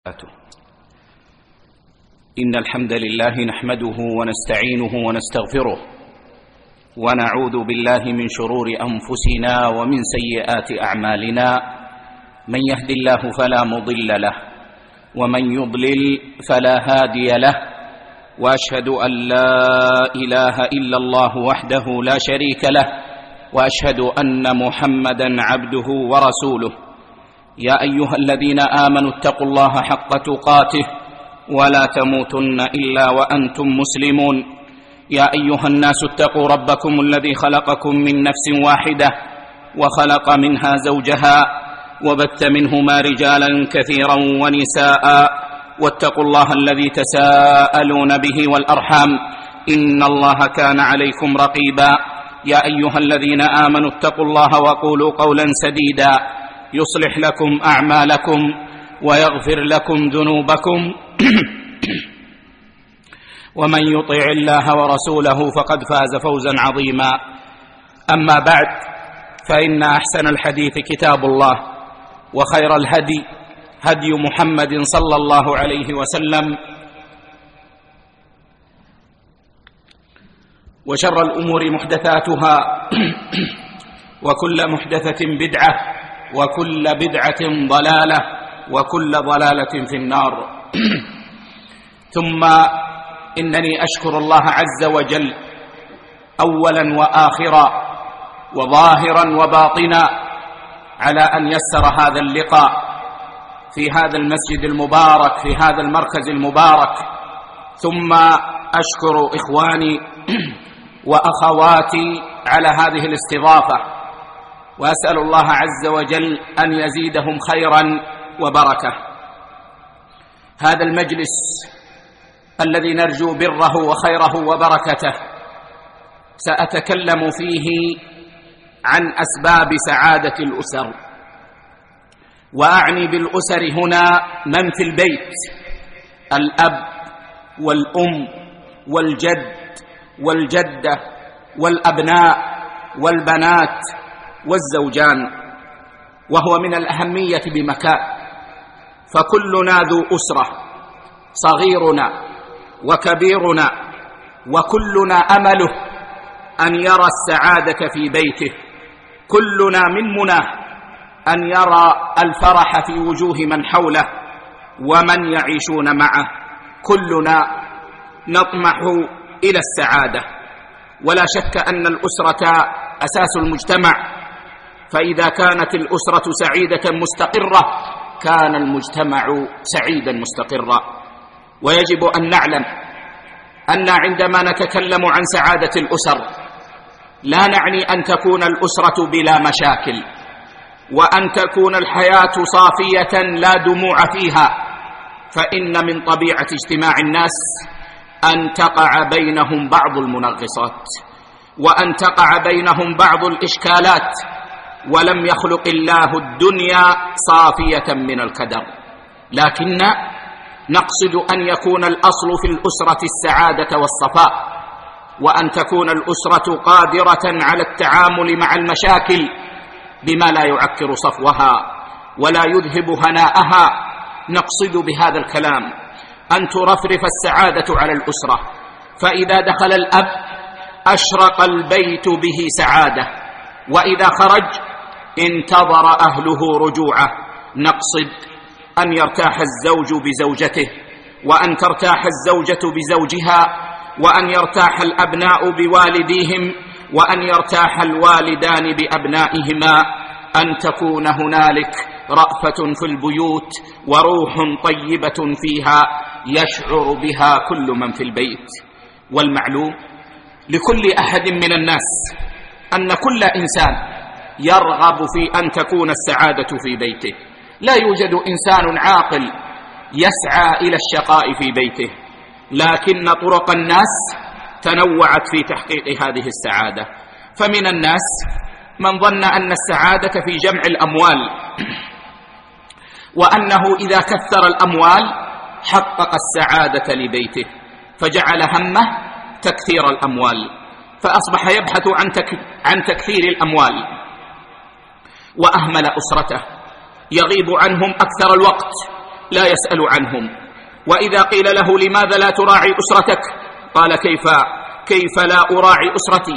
إن الحمد لله نحمده ونستعينه ونستغفره ونعوذ بالله من شرور أنفسنا ومن سيئات أعمالنا. من يهد الله فلا مضل له ومن يضلل فلا هادي له، وأشهد أن لا إله إلا الله وحده لا شريك له، وأشهد أن محمدا عبده ورسوله. يا أيها الذين آمنوا اتقوا الله حق تقاته ولا تموتن إلا وأنتم مسلمون. يا أيها الناس اتقوا ربكم الذي خلقكم من نفس واحدة وخلق منها زوجها وبث منهما رجالا كثيرا ونساء، واتقوا الله الذي تساءلون به والأرحام إن الله كان عليكم رقيبا. يا أيها الذين آمنوا اتقوا الله وقولوا قولا سديدا يصلح لكم أعمالكم ويغفر لكم ذنوبكم ومن يطع الله ورسوله فقد فاز فوزا عظيما. أما بعد، فإن أحسن الحديث كتاب الله، وخير الهدي هدي محمد صلى الله عليه وسلم، وشر الأمور محدثاتها وكل محدثة بدعة وكل بدعة ضلالة وكل ضلالة في النار. ثم إنني أشكر الله عز وجل أولا وآخرا وظاهرا وباطنا على أن يسر هذا اللقاء في هذا المسجد المبارك في هذا المركز المبارك. ثم أشكر إخواني وأخواتي على هذه الاستضافة، وأسأل الله عز وجل أن يزيدهم خيرا وبركة. هذا المجلس الذي نرجو بره وخيره وبركته سأتكلم فيه عن أسباب سعادة الأسر، وأعني بالأسر هنا من في البيت: الأب والأم والجد والجدة والأبناء والبنات والزوجان، وهو من الأهمية بمكان، فكلنا ذو أسرة، صغيرنا وكبيرنا، وكلنا أمله أن يرى السعادة في بيته. كلنا من مناه أن يرى الفرح في وجوه من حوله ومن يعيشون معه. كلنا نطمح إلى السعادة، ولا شك أن الأسرة أساس المجتمع، فإذا كانت الأسرة سعيدة مستقرة كان المجتمع سعيدا مستقرا. ويجب أن نعلم أن عندما نتكلم عن سعادة الأسر لا نعني أن تكون الأسرة بلا مشاكل، وأن تكون الحياة صافية لا دموع فيها، فإن من طبيعة اجتماع الناس أن تقع بينهم بعض المنغصات، وأن تقع بينهم بعض الإشكالات، ولم يخلق الله الدنيا صافية من الكدر، لكن نقصد أن يكون الأصل في الأسرة السعادة والصفاء، وأن تكون الأسرة قادرة على التعامل مع المشاكل بما لا يعكر صفوها ولا يذهب هناءها. نقصد بهذا الكلام أن ترفرف السعادة على الأسرة، فإذا دخل الأب أشرق البيت به سعادة، وإذا خرج انتظر أهله رجوعه. نقصد أن يرتاح الزوج بزوجته، وأن ترتاح الزوجة بزوجها، وأن يرتاح الأبناء بوالديهم، وأن يرتاح الوالدان بأبنائهما، أن تكون هنالك رأفة في البيوت وروح طيبة فيها يشعر بها كل من في البيت. والمعلوم لكل أحد من الناس أن كل إنسان يرغب في أن تكون السعادة في بيته. لا يوجد إنسان عاقل يسعى إلى الشقاء في بيته، لكن طرق الناس تنوعت في تحقيق هذه السعادة. فمن الناس من ظن أن السعادة في جمع الأموال، وأنه إذا كثر الأموال حقق السعادة لبيته، فجعل همه تكثير الأموال، فأصبح يبحث عن تكثير الأموال، وأهمل أسرته، يغيب عنهم أكثر الوقت، لا يسأل عنهم. وإذا قيل له لماذا لا تراعي أسرتك قال كيف لا أراعي أسرتي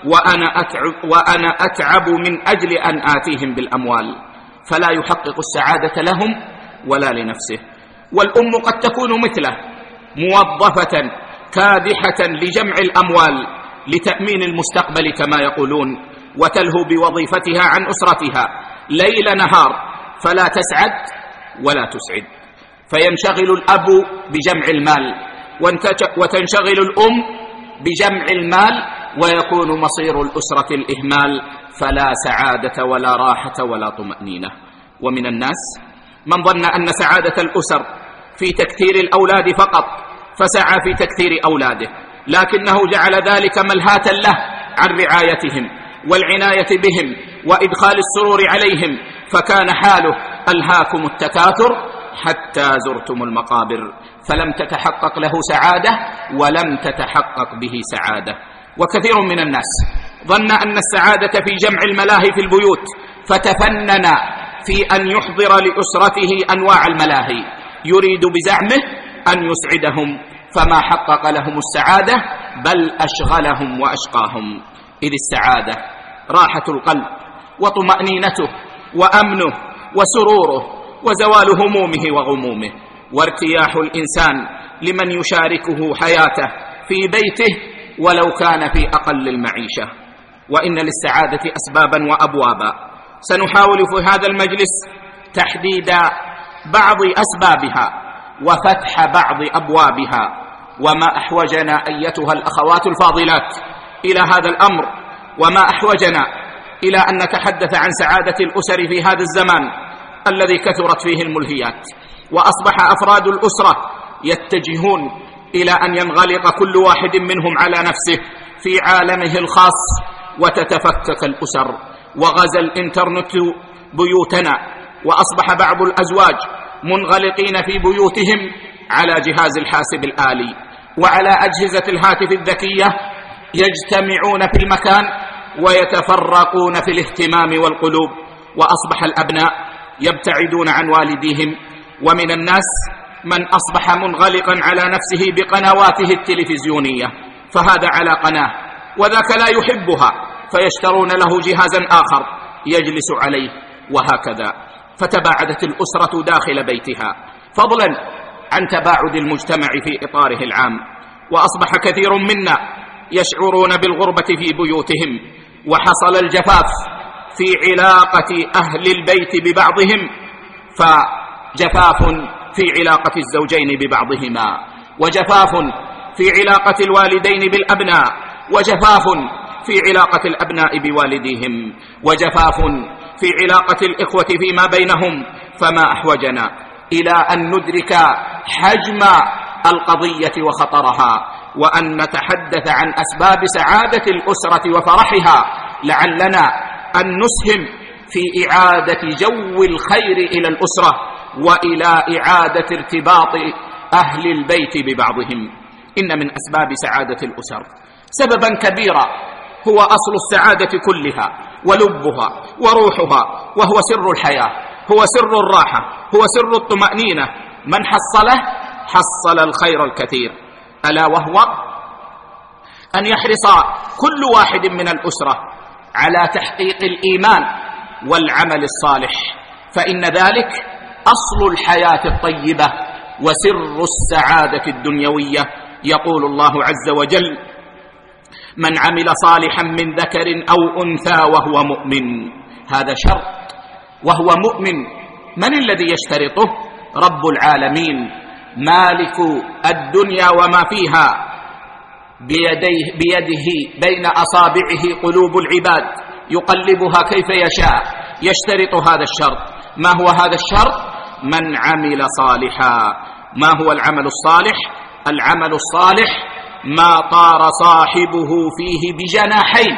وأنا أتعب من أجل أن آتيهم بالأموال. فلا يحقق السعادة لهم ولا لنفسه. والأم قد تكون مثله، موظفة كادحة لجمع الأموال لتأمين المستقبل كما يقولون، وتلهو بوظيفتها عن أسرتها ليل نهار، فلا تسعد ولا تسعد. فينشغل الأب بجمع المال وتنشغل الأم بجمع المال، ويكون مصير الأسرة الإهمال، فلا سعادة ولا راحة ولا طمأنينة. ومن الناس من ظن أن سعادة الأسر في تكثير الأولاد فقط، فسعى في تكثير أولاده، لكنه جعل ذلك ملهاة له عن رعايتهم والعناية بهم وإدخال السرور عليهم، فكان حاله ألهاكم التكاثر حتى زرتم المقابر، فلم تتحقق له سعادة ولم تتحقق به سعادة. وكثير من الناس ظن أن السعادة في جمع الملاهي في البيوت، فتفنن في أن يحضر لأسرته أنواع الملاهي، يريد بزعمه أن يسعدهم، فما حقق لهم السعادة بل أشغلهم وأشقاهم. إذ السعادة راحة القلب وطمأنينته وأمنه وسروره وزوال همومه وغمومه، وارتياح الإنسان لمن يشاركه حياته في بيته ولو كان في أقل المعيشة. وإن للسعادة أسبابا وأبوابا، سنحاول في هذا المجلس تحديد بعض أسبابها وفتح بعض أبوابها. وما أحوجنا أيتها الأخوات الفاضلات إلى هذا الأمر، وما أحوجنا إلى أن نتحدث عن سعادة الأسر في هذا الزمان الذي كثرت فيه الملهيات، وأصبح أفراد الأسرة يتجهون إلى أن ينغلق كل واحد منهم على نفسه في عالمه الخاص، وتتفكك الأسر، وغزا الإنترنت بيوتنا، وأصبح بعض الأزواج منغلقين في بيوتهم على جهاز الحاسب الآلي وعلى أجهزة الهاتف الذكية، يجتمعون في المكان ويتفرقون في الاهتمام والقلوب، وأصبح الأبناء يبتعدون عن والديهم. ومن الناس من أصبح منغلقا على نفسه بقنواته التلفزيونية، فهذا على قناة وذاك لا يحبها، فيشترون له جهازا آخر يجلس عليه، وهكذا. فتباعدت الأسرة داخل بيتها، فضلا عن تباعد المجتمع في إطاره العام، وأصبح كثير منا يشعرون بالغربة في بيوتهم، وحصل الجفاف في علاقة أهل البيت ببعضهم، فجفاف في علاقة الزوجين ببعضهما، وجفاف في علاقة الوالدين بالأبناء، وجفاف في علاقة الأبناء بوالديهم، وجفاف في علاقة الإخوة فيما بينهم. فما أحوجنا إلى أن ندرك حجم القضية وخطرها، وأن نتحدث عن أسباب سعادة الأسرة وفرحها، لعلنا أن نسهم في إعادة جو الخير إلى الأسرة، وإلى إعادة ارتباط أهل البيت ببعضهم. إن من أسباب سعادة الأسر سببا كبيرا هو أصل السعادة كلها ولبها وروحها، وهو سر الحياة، هو سر الراحة، هو سر الطمأنينة. من حصله حصل الخير الكثير، ألا وهو أن يحرص كل واحد من الأسرة على تحقيق الإيمان والعمل الصالح، فإن ذلك أصل الحياة الطيبة وسر السعادة الدنيوية. يقول الله عز وجل: من عمل صالحا من ذكر أو أنثى وهو مؤمن. هذا شرط، وهو مؤمن. من الذي يشترطه؟ رب العالمين، مالك الدنيا وما فيها، بيده بين أصابعه قلوب العباد يقلبها كيف يشاء، يشترط هذا الشرط. ما هو هذا الشرط؟ من عمل صالحا. ما هو العمل الصالح؟ العمل الصالح ما طار صاحبه فيه بجناحين،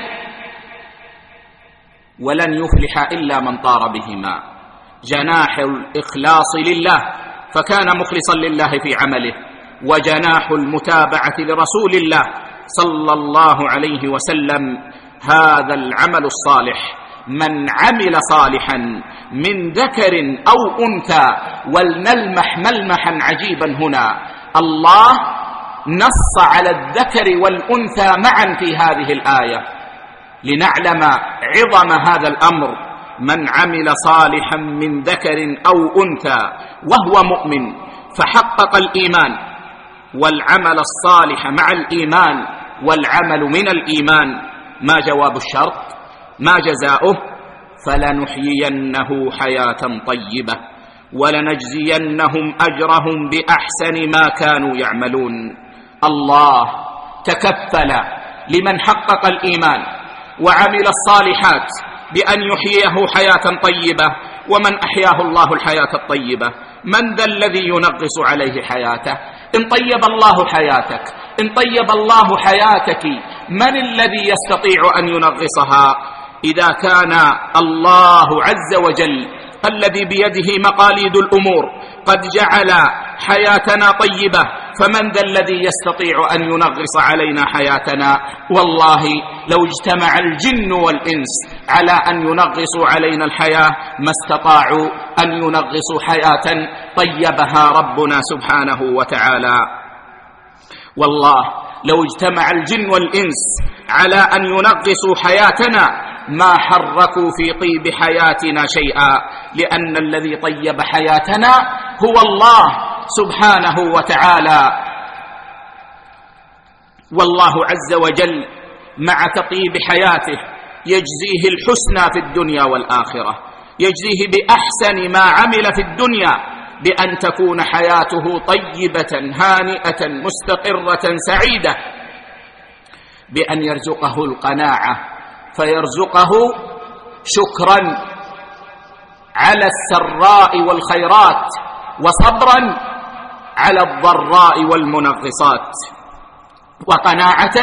ولن يفلح إلا من طار بهما: جناح الإخلاص لله فكان مخلصا لله في عمله، وجناح المتابعة لرسول الله صلى الله عليه وسلم. هذا العمل الصالح من عمل صالحا من ذكر أو أنثى. ولنلمح ملمحا عجيبا هنا، الله نص على الذكر والأنثى معا في هذه الآية لنعلم عظم هذا الأمر. من عمل صالحا من ذكر أو أنثى وهو مؤمن فحقق الإيمان، والعمل الصالح مع الإيمان والعمل من الإيمان. ما جواب الشرط؟ ما جزاؤه؟ فلنحيينه حياة طيبة ولنجزينهم أجرهم بأحسن ما كانوا يعملون. الله تكفل لمن حقق الإيمان وعمل الصالحات بأن يحييه حياة طيبة. ومن أحياه الله الحياة الطيبة من ذا الذي ينغص عليه حياته؟ إن طيب الله حياتك، إن طيب الله حياتك، من الذي يستطيع أن ينغصها؟ إذا كان الله عز وجل الذي بيده مقاليد الأمور قد جعل حياتنا طيبة، فمن ذا الذي يستطيع أن ينغص علينا حياتنا؟ والله لو اجتمع الجن والإنس على أن ينغصوا علينا الحياة ما استطاعوا أن ينغصوا حياة طيبها ربنا سبحانه وتعالى. والله لو اجتمع الجن والإنس على أن ينغصوا حياتنا ما حركوا في طيب حياتنا شيئا، لأن الذي طيب حياتنا هو الله سبحانه وتعالى. والله عز وجل مع تطيب حياته يجزيه الحسنى في الدنيا والآخرة، يجزيه بأحسن ما عمل في الدنيا، بأن تكون حياته طيبة هانئة مستقرة سعيدة، بأن يرزقه القناعة فيرزقه شكرا على السراء والخيرات، وصبرا على الضراء والمنغصات، وقناعة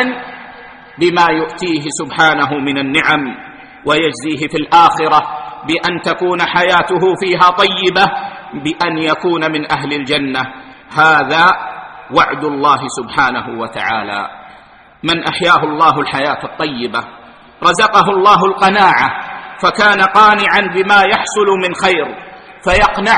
بما يؤتيه سبحانه من النعم، ويجزيه في الآخرة بأن تكون حياته فيها طيبة، بأن يكون من أهل الجنة. هذا وعد الله سبحانه وتعالى. من أحياه الله الحياة الطيبة رزقه الله القناعة، فكان قانعا بما يحصل من خير، فيقنع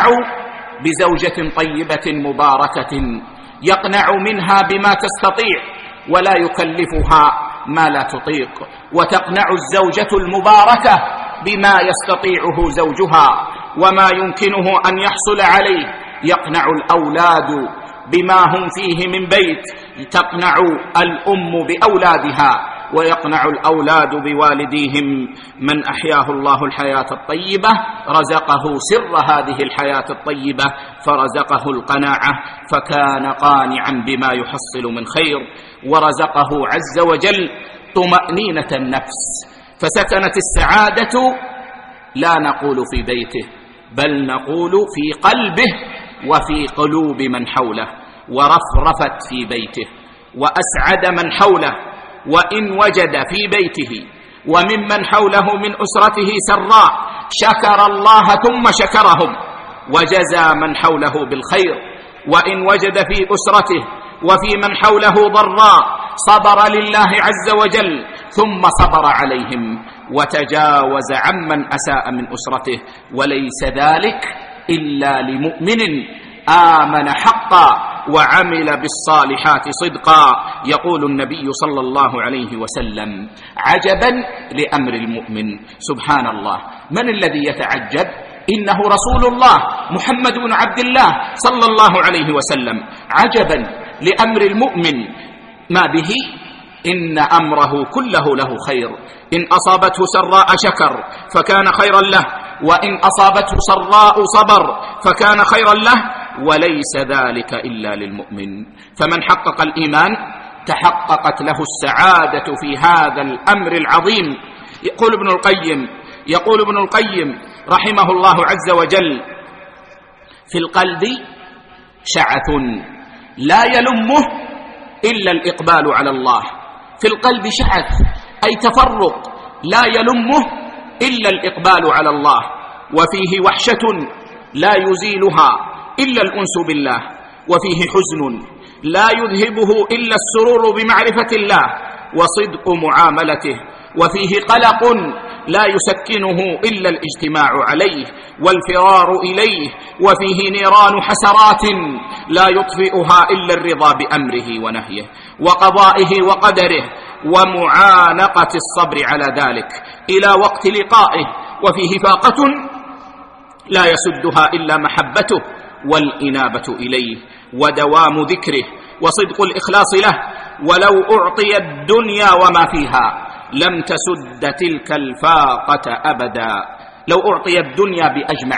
بزوجة طيبة مباركة يقنع منها بما تستطيع ولا يكلفها ما لا تطيق، وتقنع الزوجة المباركة بما يستطيعه زوجها وما يمكنه أن يحصل عليه. يقنع الأولاد بما هم فيه من بيت، تقنع الأم بأولادها، ويقنع الأولاد بوالديهم. من أحياه الله الحياة الطيبة رزقه سر هذه الحياة الطيبة، فرزقه القناعة، فكان قانعا بما يحصل من خير، ورزقه عز وجل طمأنينة النفس، فسكنت السعادة لا نقول في بيته بل نقول في قلبه وفي قلوب من حوله، ورفرفت في بيته وأسعد من حوله. وإن وجد في بيته وممن حوله من أسرته سراء شكر الله ثم شكرهم وجزى من حوله بالخير، وإن وجد في أسرته وفي من حوله ضراء صبر لله عز وجل ثم صبر عليهم وتجاوز عمن أساء من أسرته. وليس ذلك إلا لمؤمن آمن حقا وعمل بالصالحات صدقا. يقول النبي صلى الله عليه وسلم: عجبا لأمر المؤمن. سبحان الله، من الذي يتعجب؟ إنه رسول الله محمد بن عبد الله صلى الله عليه وسلم. عجبا لأمر المؤمن، ما به؟ إن أمره كله له خير، إن أصابته سراء شكر فكان خيرا له، وإن أصابته سراء صبر فكان خيرا له، وليس ذلك إلا للمؤمن. فمن حقق الإيمان تحققت له السعادة في هذا الأمر العظيم. يقول ابن القيم رحمه الله عز وجل: في القلب شعث لا يلمه إلا الإقبال على الله. في القلب شعث أي تفرق لا يلمه إلا الإقبال على الله، وفيه وحشة لا يزيلها إلا الأنس بالله، وفيه حزن لا يذهبه إلا السرور بمعرفة الله وصدق معاملته، وفيه قلق لا يسكنه إلا الاجتماع عليه والفرار إليه، وفيه نيران حسرات لا يطفئها إلا الرضا بأمره ونهيه وقضائه وقدره ومعانقة الصبر على ذلك إلى وقت لقائه، وفيه فاقة لا يسدها إلا محبته والإنابة إليه ودوام ذكره وصدق الإخلاص له. ولو أعطي الدنيا وما فيها لم تسد تلك الفاقة أبدا. لو أعطي الدنيا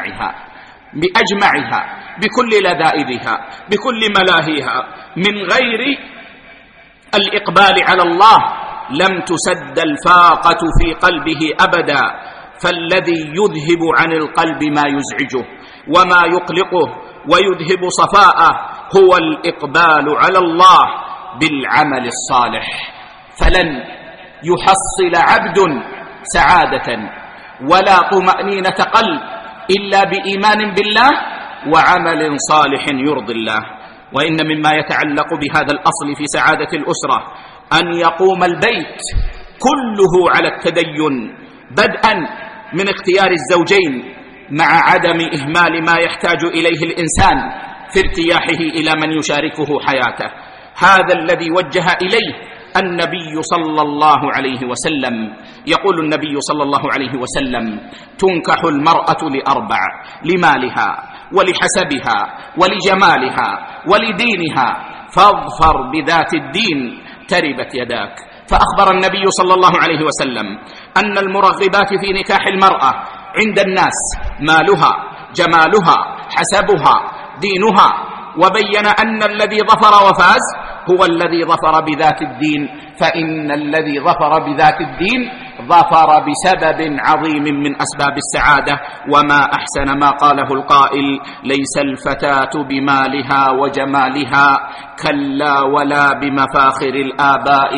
بأجمعها بكل لذائذها بكل ملاهيها من غير الإقبال على الله لم تسد الفاقة في قلبه أبدا. فالذي يذهب عن القلب ما يزعجه وما يقلقه ويذهب صفاءه هو الإقبال على الله بالعمل الصالح. فلن يحصل عبد سعادة ولا طمأنينة قلب إلا بإيمان بالله وعمل صالح يرضي الله. وإن مما يتعلق بهذا الأصل في سعادة الأسرة أن يقوم البيت كله على التدين، بدءا من اختيار الزوجين مع عدم إهمال ما يحتاج إليه الإنسان في ارتياحه إلى من يشاركه حياته. هذا الذي وجه إليه النبي صلى الله عليه وسلم. يقول النبي صلى الله عليه وسلم: تنكح المرأة لأربع: لمالها ولحسبها ولجمالها ولدينها، فاظفر بذات الدين تربت يداك. فأخبر النبي صلى الله عليه وسلم أن المرغبات في نكاح المرأة عند الناس مالها، جمالها، حسبها، دينها، وبين أن الذي ظفر وفاز هو الذي ظفر بذات الدين، فإن الذي ظفر بذات الدين ظفر بسبب عظيم من أسباب السعادة. وما أحسن ما قاله القائل: ليس الفتاة بمالها وجمالها، كلا ولا بمفاخر الآباء،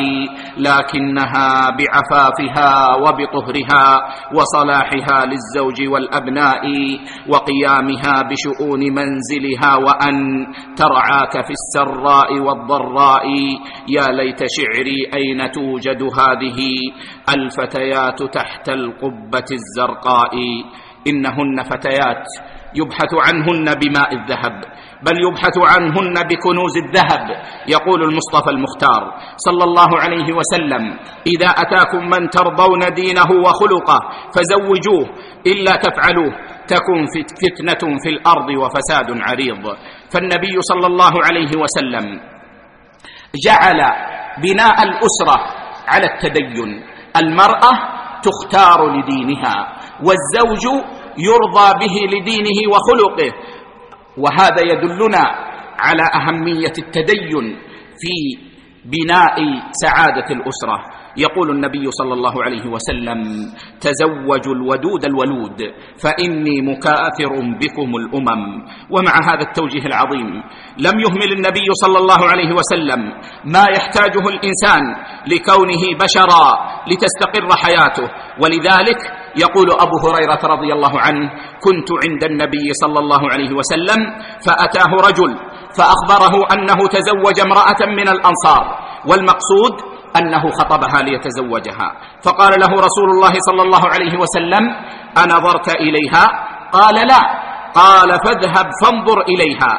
لكنها بعفافها وبطهرها وصلاحها للزوج والأبناء وقيامها بشؤون منزلها، وأن ترعاك في السراء والضراء. يا ليت شعري أين توجد هذه الفتيات تحت القبة الزرقاء. إنهن فتيات يبحث عنهن بماء الذهب، بل يبحث عنهن بكنوز الذهب. يقول المصطفى المختار صلى الله عليه وسلم: إذا أتاكم من ترضون دينه وخلقه فزوجوه، إلا تفعلوه تكن فتنة في الأرض وفساد عريض. فالنبي صلى الله عليه وسلم جعل بناء الأسرة على التدين. المرأة تختار لدينها، والزوج يرضى به لدينه وخلقه. وهذا يدلنا على أهمية التدين في بناء سعادة الأسرة. يقول النبي صلى الله عليه وسلم: تزوجوا الودود الولود فإني مكاثر بكم الأمم. ومع هذا التوجيه العظيم لم يهمل النبي صلى الله عليه وسلم ما يحتاجه الإنسان لكونه بشرا لتستقر حياته. ولذلك يقول أبو هريرة رضي الله عنه: كنت عند النبي صلى الله عليه وسلم فأتاه رجل فأخبره أنه تزوج امرأة من الأنصار، والمقصود أنه خطبها ليتزوجها. فقال له رسول الله صلى الله عليه وسلم: أنظرت إليها؟ قال: لا. قال: فاذهب فانظر إليها.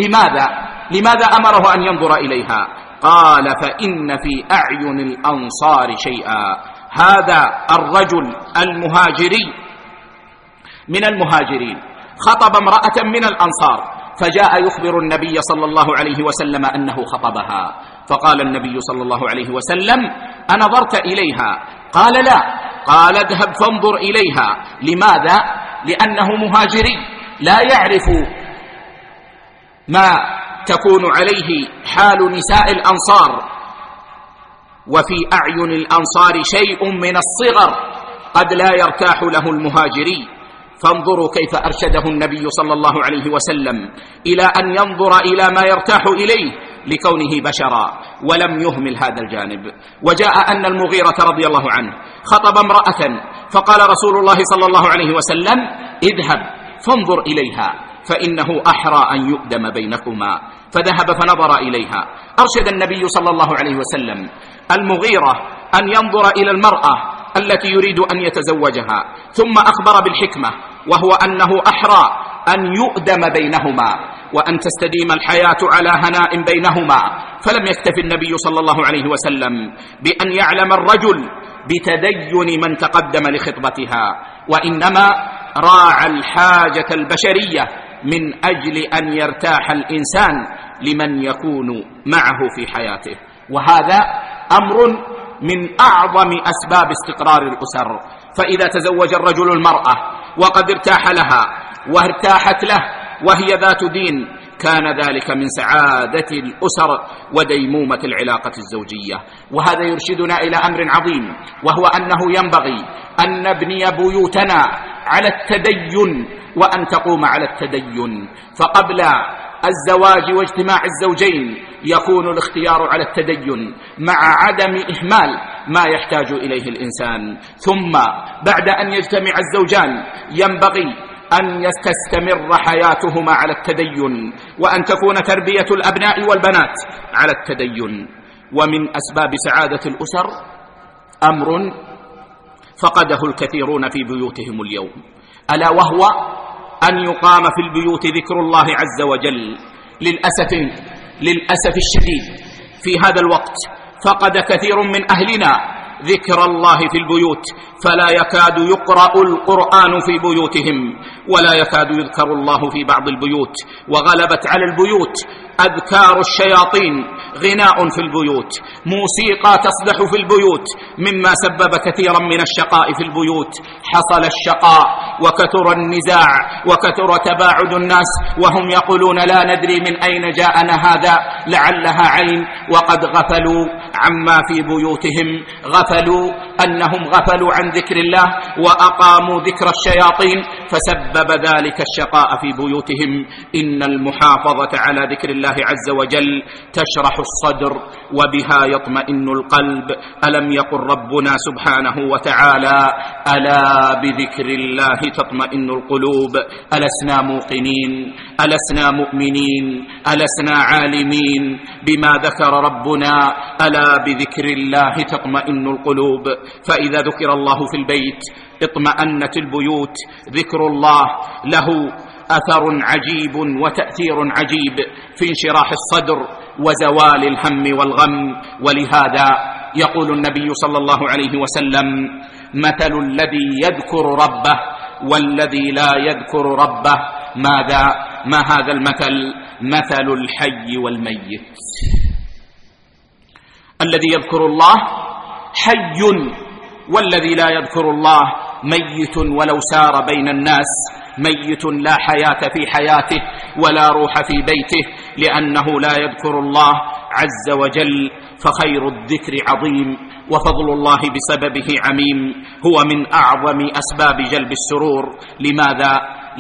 لماذا أمره أن ينظر إليها؟ قال: فإن في أعين الأنصار شيئا. هذا الرجل المهاجري من المهاجرين خطب امرأة من الأنصار، فجاء يخبر النبي صلى الله عليه وسلم أنه خطبها. فقال النبي صلى الله عليه وسلم: أنظرت إليها؟ قال: لا. قال: اذهب فانظر إليها. لماذا؟ لأنه مهاجري لا يعرف ما تكون عليه حال نساء الأنصار، وفي أعين الأنصار شيء من الصغر قد لا يرتاح له المهاجري. فانظروا كيف أرشده النبي صلى الله عليه وسلم إلى أن ينظر إلى ما يرتاح إليه لكونه بشرا، ولم يهمل هذا الجانب. وجاء أن المغيرة رضي الله عنه خطب امرأة، فقال رسول الله صلى الله عليه وسلم: اذهب فانظر إليها فإنه أحرى أن يؤدم بينكما. فذهب فنظر إليها. أرشد النبي صلى الله عليه وسلم المغيرة أن ينظر إلى المرأة التي يريد أن يتزوجها، ثم أخبر بالحكمة، وهو أنه أحرى أن يؤدم بينهما وأن تستديم الحياة على هناء بينهما. فلم يكتف النبي صلى الله عليه وسلم بأن يعلم الرجل بتدين من تقدم لخطبتها، وإنما راعى الحاجة البشرية من أجل أن يرتاح الإنسان لمن يكون معه في حياته. وهذا أمر من أعظم أسباب استقرار الأسر. فإذا تزوج الرجل المرأة وقد ارتاح لها وارتاحت له وهي ذات دين، كان ذلك من سعادة الأسر وديمومة العلاقة الزوجية. وهذا يرشدنا إلى أمر عظيم، وهو أنه ينبغي أن نبني بيوتنا على التدين وأن تقوم على التدين. فقبل الزواج واجتماع الزوجين يكون الاختيار على التدين مع عدم إهمال ما يحتاج إليه الإنسان. ثم بعد أن يجتمع الزوجان ينبغي أن تستمر حياتهما على التدين، وأن تكون تربية الأبناء والبنات على التدين. ومن أسباب سعادة الأسر أمر فقده الكثيرون في بيوتهم اليوم، ألا وهو أن يقام في البيوت ذكر الله عز وجل. للأسف الشديد في هذا الوقت فقد كثير من أهلنا ذكر الله في البيوت، فلا يكاد يقرأ القرآن في بيوتهم، ولا يكاد يذكر الله في بعض البيوت. وغلبت على البيوت أذكار الشياطين، غناء في البيوت، موسيقى تصدح في البيوت، مما سبب كثيرا من الشقاء في البيوت. حصل الشقاء وكثر النزاع وكثر تباعد الناس، وهم يقولون لا ندري من أين جاءنا هذا، لعلها عين، وقد غفلوا عما في بيوتهم، غفلوا أنهم غفلوا عن ذكر الله وأقاموا ذكر الشياطين، فسبب ذلك الشقاء في بيوتهم. إن المحافظة على ذكر الله عز وجل تشرح الصدر وبها يطمئن القلب. ألم يقل ربنا سبحانه وتعالى: ألا بذكر الله تطمئن القلوب. ألسنا موقنين؟ ألسنا مؤمنين؟ ألسنا عالمين بما ذكر ربنا؟ ألا بذكر الله تطمئن القلوب. فإذا ذكر الله في البيت اطمأنت البيوت. ذكر الله له أثر عجيب وتأثير عجيب في انشراح الصدر وزوال الهم والغم. ولهذا يقول النبي صلى الله عليه وسلم: مثل الذي يذكر ربه والذي لا يذكر ربه ما هذا المثل؟ مثل الحي والميت. الذي يذكر الله حي، والذي لا يذكر الله ميت، ولو سار بين الناس ميت لا حياة في حياته ولا روح في بيته، لأنه لا يذكر الله عز وجل. فخير الذكر عظيم، وفضل الله بسببه عميم. هو من أعظم أسباب جلب السرور. لماذا؟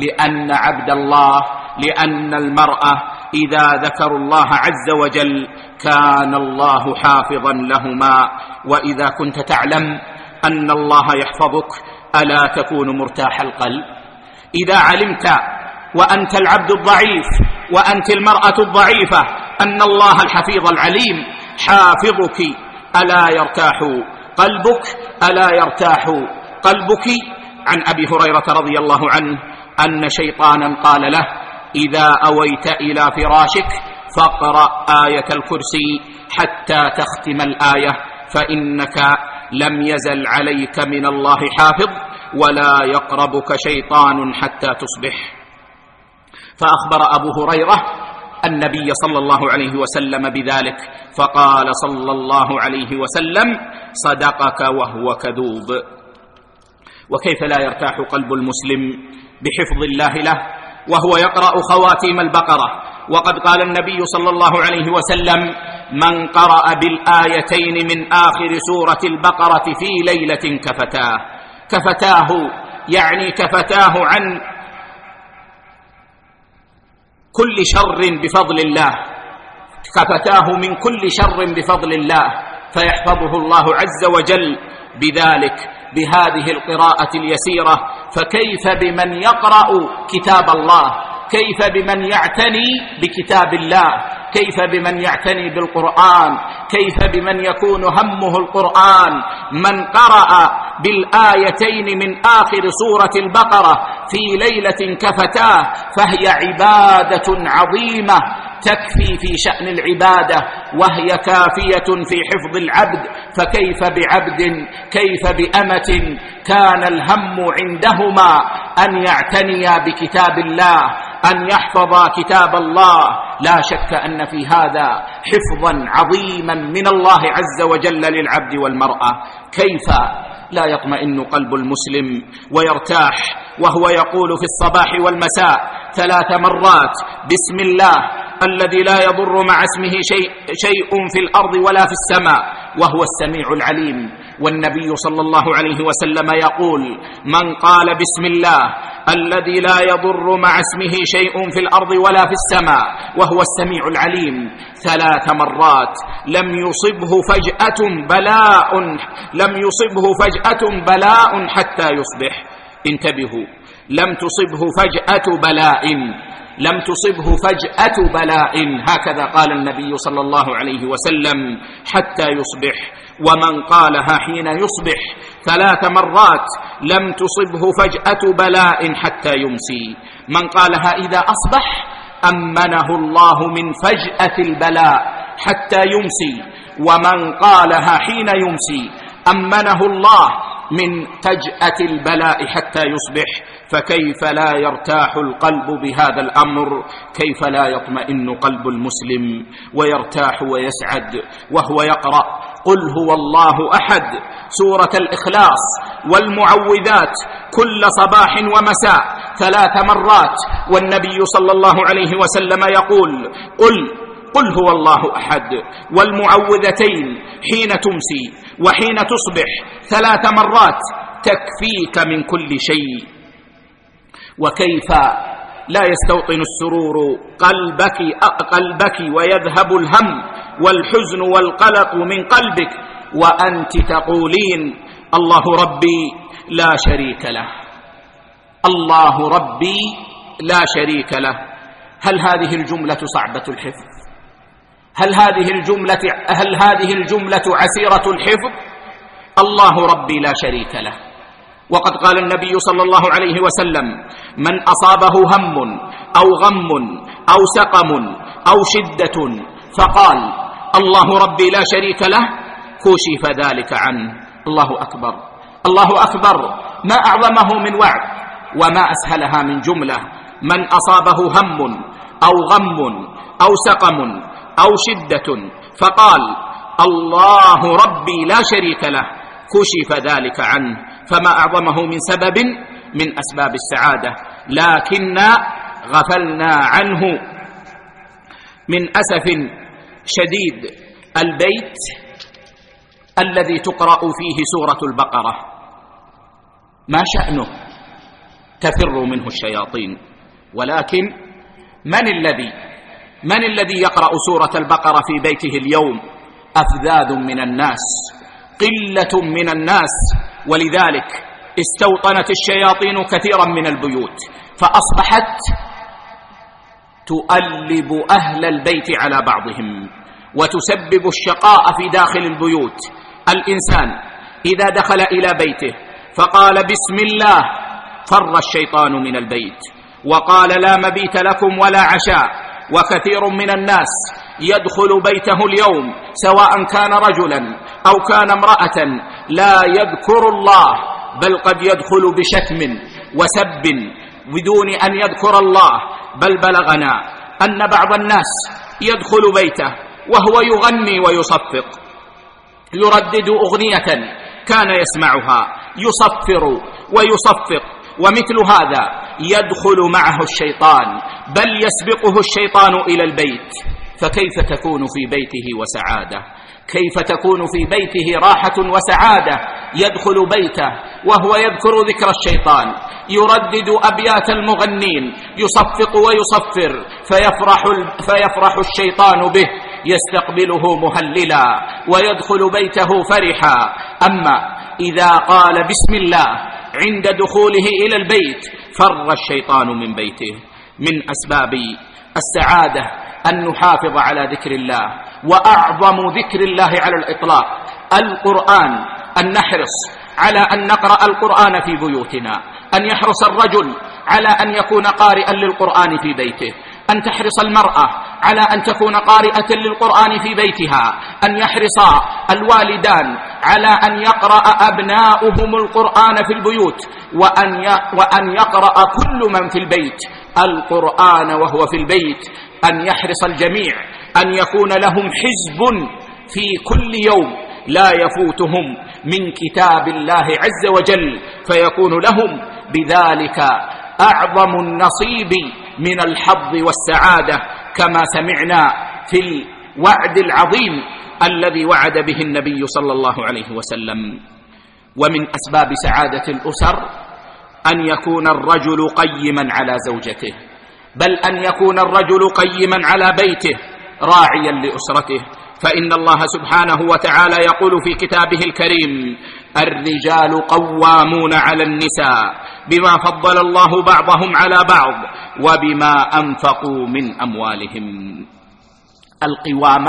لأن المرأة إذا ذكروا الله عز وجل كان الله حافظا لهما. وإذا كنت تعلم أن الله يحفظك ألا تكون مرتاح القلب؟ إذا علمت وأنت العبد الضعيف وأنت المرأة الضعيفة أن الله الحفيظ العليم حافظك، ألا يرتاح قلبك؟ ألا يرتاح قلبك؟ عن أبي هريرة رضي الله عنه أن شيطانا قال له: إذا أويت إلى فراشك فاقرأ آية الكرسي حتى تختم الآية، فإنك لم يزل عليك من الله حافظ، ولا يقربك شيطان حتى تصبح. فأخبر أبو هريرة النبي صلى الله عليه وسلم بذلك، فقال صلى الله عليه وسلم: صدقك وهو كذوب. وكيف لا يرتاح قلب المسلم بحفظ الله له وهو يقرأ خواتيم البقرة؟ وقد قال النبي صلى الله عليه وسلم: من قرأ بالآيتين من آخر سورة البقرة في ليلة كفتاه يعني كفتاه عن كل شر بفضل الله، كفتاه من كل شر بفضل الله، فيحفظه الله عز وجل بذلك، بهذه القراءة اليسيرة. فكيف بمن يقرأ كتاب الله؟ كيف بمن يعتني بكتاب الله؟ كيف بمن يعتني بالقرآن؟ كيف بمن يكون همه القرآن؟ من قرأ بالآيتين من آخر سورة البقرة في ليلة كفتاه فهي عبادة عظيمة تكفي في شأن العبادة، وهي كافية في حفظ العبد. فكيف بعبد، كيف بأمة كان الهم عندهما أن يعتنيا بكتاب الله، أن يحفظا كتاب الله؟ لا شك أن في هذا حفظا عظيما من الله عز وجل للعبد والمرأة. كيف لا يطمئن قلب المسلم ويرتاح وهو يقول في الصباح والمساء 3 مرات بسم الله الذي لا يضر مع اسمه شيء في الأرض ولا في السماء وهو السميع العليم. والنبي صلى الله عليه وسلم يقول: من قال بسم الله الذي لا يضر مع اسمه شيء في الأرض ولا في السماء وهو السميع العليم 3 مرات لم يصبه فجأة بلاء حتى يصبح. انتبهوا، لم تصبه فجأة بلاء، هكذا قال النبي صلى الله عليه وسلم، حتى يصبح. ومن قالها حين يصبح 3 مرات لم تصبه فجأة بلاء حتى يمسي. من قالها إذا أصبح أمنه الله من فجأة البلاء حتى يمسي، ومن قالها حين يمسي أمنه الله من فجأة البلاء حتى يصبح. فكيف لا يرتاح القلب بهذا الأمر؟ كيف لا يطمئن قلب المسلم ويرتاح ويسعد وهو يقرأ قل هو الله أحد، سورة الإخلاص والمعوذات كل صباح ومساء 3 مرات، والنبي صلى الله عليه وسلم يقول قل هو الله أحد والمعوذتين حين تمسي وحين تصبح 3 مرات تكفيك من كل شيء. وكيف لا يستوطن السرور قلبك ويذهب الهم والحزن والقلق من قلبك وأنت تقولين الله ربي لا شريك له، الله ربي لا شريك له. هل هذه الجملة صعبة الحفظ؟ هل هذه الجملة عسيرة الحفظ؟ الله ربي لا شريك له. وقد قال النبي صلى الله عليه وسلم: من أصابه هم أو غم أو سقم أو شدة فقال الله ربي لا شريك له كشف ذلك عنه. الله أكبر، الله أكبر، ما أعظمه من وعد وما أسهلها من جملة. من أصابه هم أو غم أو سقم أو شدة فقال الله ربي لا شريك له كشف ذلك عنه. فما أعظمه من سبب من أسباب السعادة، لكن غفلنا عنه. من أسف شديد البيت الذي تقرأ فيه سورة البقرة ما شأنه؟ تفر منه الشياطين. ولكن من الذي يقرأ سورة البقرة في بيته اليوم؟ أفذاذ من الناس، قلة من الناس. ولذلك استوطنت الشياطين كثيرا من البيوت، فأصبحت تؤلب أهل البيت على بعضهم وتسبب الشقاء في داخل البيوت. الإنسان إذا دخل إلى بيته فقال بسم الله فر الشيطان من البيت وقال لا مبيت لكم ولا عشاء. وكثير من الناس يدخل بيته اليوم سواء كان رجلا أو كان امرأة لا يذكر الله، بل قد يدخل بشتم وسب بدون أن يذكر الله. بل بلغنا أن بعض الناس يدخل بيته وهو يغني ويصفق، يردد أغنية كان يسمعها، يصفر ويصفق، ومثل هذا يدخل معه الشيطان، بل يسبقه الشيطان إلى البيت. فكيف تكون في بيته وسعادة؟ كيف تكون في بيته راحة وسعادة؟ يدخل بيته وهو يذكر ذكر الشيطان، يردد أبيات المغنين، يصفق ويصفر، فيفرح الشيطان به، يستقبله مهللا ويدخل بيته فرحا. أما إذا قال بسم الله عند دخوله إلى البيت فر الشيطان من بيته. من أسباب السعادة أن نحافظ على ذكر الله، وأعظم ذكر الله على الإطلاق القرآن، أن نحرص على أن نقرأ القرآن في بيوتنا، أن يحرص الرجل على أن يكون قارئا للقرآن في بيته، أن تحرص المرأة على أن تكون قارئة للقرآن في بيتها، أن يحرص الوالدان على أن يقرأ أبناؤهم القرآن في البيوت، وأن يقرأ كل من في البيت القرآن وهو في البيت، أن يحرص الجميع أن يكون لهم حزب في كل يوم لا يفوتهم من كتاب الله عز وجل، فيكون لهم بذلك أعظم النصيب من الحظ والسعادة، كما سمعنا في الوعد العظيم الذي وعد به النبي صلى الله عليه وسلم. ومن أسباب سعادة الأسر أن يكون الرجل قيما على زوجته، بل أن يكون الرجل قيما على بيته راعيا لأسرته، فإن الله سبحانه وتعالى يقول في كتابه الكريم: الرجال قوامون على النساء بما فضل الله بعضهم على بعض وبما أنفقوا من أموالهم. القوامة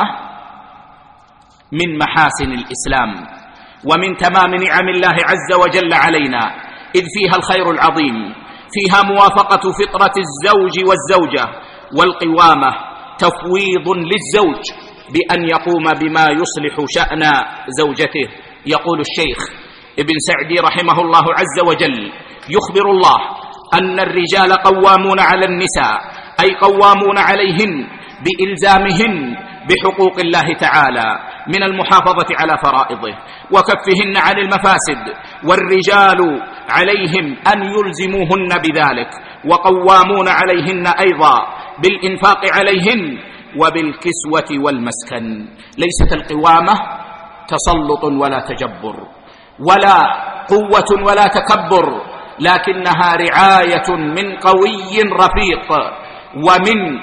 من محاسن الإسلام ومن تمام نعم الله عز وجل علينا، إذ فيها الخير العظيم، فيها موافقة فطرة الزوج والزوجة. والقوامة تفويض للزوج بأن يقوم بما يصلح شأن زوجته. يقول الشيخ ابن سعدي رحمه الله عز وجل: يخبر الله أن الرجال قوامون على النساء، أي قوامون عليهن بإلزامهن بحقوق الله تعالى من المحافظة على فرائضه وكفهن عن المفاسد، والرجال عليهم أن يلزموهن بذلك، وقوامون عليهن أيضا بالإنفاق عليهن وبالكسوة والمسكن. ليست القوامة تسلط ولا تجبر ولا قوة ولا تكبر، لكنها رعاية من قوي رفيق ومن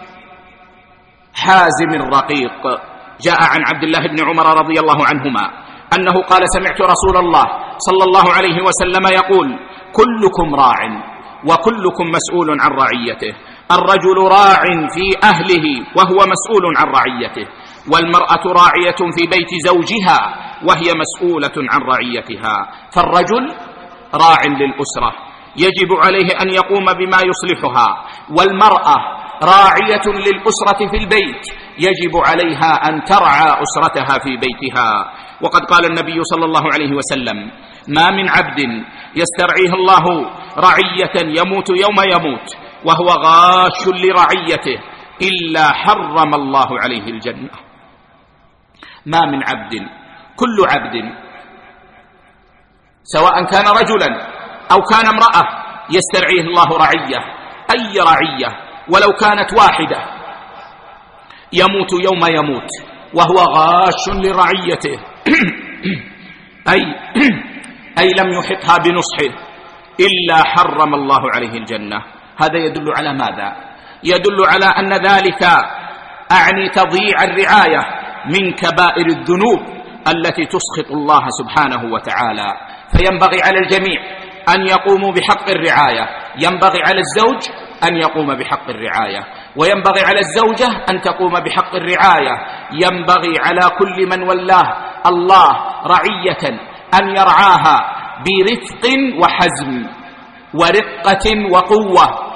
حازم رقيق. جاء عن عبد الله بن عمر رضي الله عنهما أنه قال: سمعت رسول الله صلى الله عليه وسلم يقول: كلكم راع وكلكم مسؤول عن رعيته. الرجل راع في أهله وهو مسؤول عن رعيته، والمرأة راعية في بيت زوجها وهي مسؤولة عن رعيتها. فالرجل راع للأسرة يجب عليه أن يقوم بما يصلحها، والمرأة راعية للأسرة في البيت يجب عليها أن ترعى أسرتها في بيتها. وقد قال النبي صلى الله عليه وسلم: ما من عبد يسترعيه الله رعية يموت يوم يموت وهو غاش لرعيته إلا حرم الله عليه الجنة. ما من عبد، كل عبد سواء كان رجلا أو كان امرأة يسترعيه الله رعية، أي رعية ولو كانت واحدة، يموت يوم يموت وهو غاش لرعيته أي لم يحطها بنصحه إلا حرم الله عليه الجنة. هذا يدل على ماذا؟ يدل على أن ذلك أعني تضييع الرعاية من كبائر الذنوب التي تسخط الله سبحانه وتعالى. فينبغي على الجميع أن يقوموا بحق الرعاية، ينبغي على الزوج أن يقوم بحق الرعاية، وينبغي على الزوجة أن تقوم بحق الرعاية، ينبغي على كل من ولاه الله رعية أن يرعاها برفق وحزم ورقة وقوة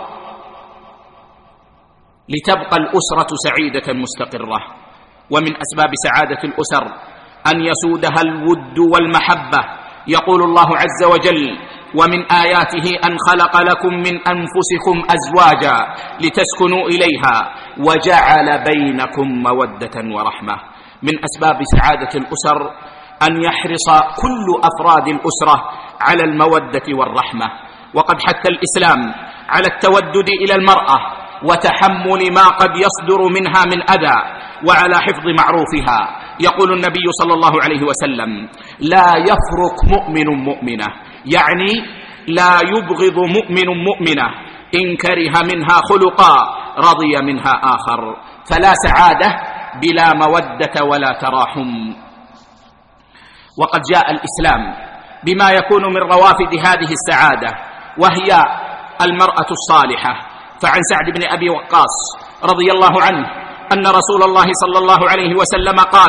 لتبقى الأسرة سعيدة مستقرة. ومن أسباب سعادة الأسر أن يسودها الود والمحبة. يقول الله عز وجل: ومن آياته أن خلق لكم من أنفسكم أزواجا لتسكنوا إليها وجعل بينكم مودة ورحمة. من أسباب سعادة الأسر أن يحرص كل أفراد الأسرة على المودة والرحمة. وقد حث الإسلام على التودد إلى المرأة وتحمل ما قد يصدر منها من أذى وعلى حفظ معروفها. يقول النبي صلى الله عليه وسلم: لا يفرق مؤمن مؤمنة، يعني لا يبغض مؤمن مؤمنة إن كره منها خلقا رضي منها آخر. فلا سعادة بلا مودة ولا تراحم. وقد جاء الإسلام بما يكون من روافد هذه السعادة، وهي المرأة الصالحة. فعن سعد بن أبي وقاص رضي الله عنه أن رسول الله صلى الله عليه وسلم قال: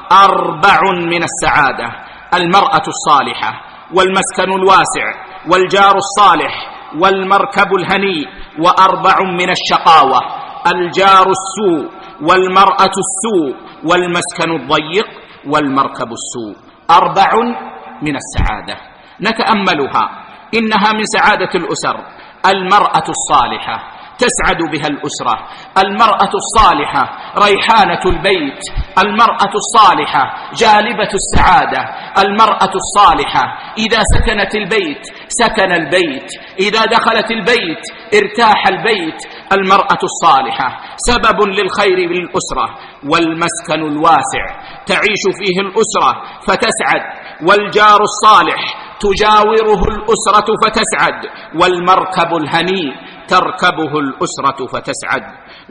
4 من السعادة: المرأة الصالحة، والمسكن الواسع، والجار الصالح، والمركب الهنيء. 4 من الشقاوة: الجار السوء، والمرأة السوء، والمسكن الضيق، والمركب السوء. 4 من السعادة، نتأملها، إنها من سعادة الأسر. المرأة الصالحة تسعد بها الأسرة، المرأة الصالحة ريحانة البيت، المرأة الصالحة جالبة السعادة، المرأة الصالحة إذا سكنت البيت سكن البيت، إذا دخلت البيت ارتاح البيت. المرأة الصالحة سبب للخير للأسرة. والمسكن الواسع تعيش فيه الأسرة فتسعد، والجار الصالح تجاوره الأسرة فتسعد، والمركب الهنيء تركبه الأسرة فتسعد.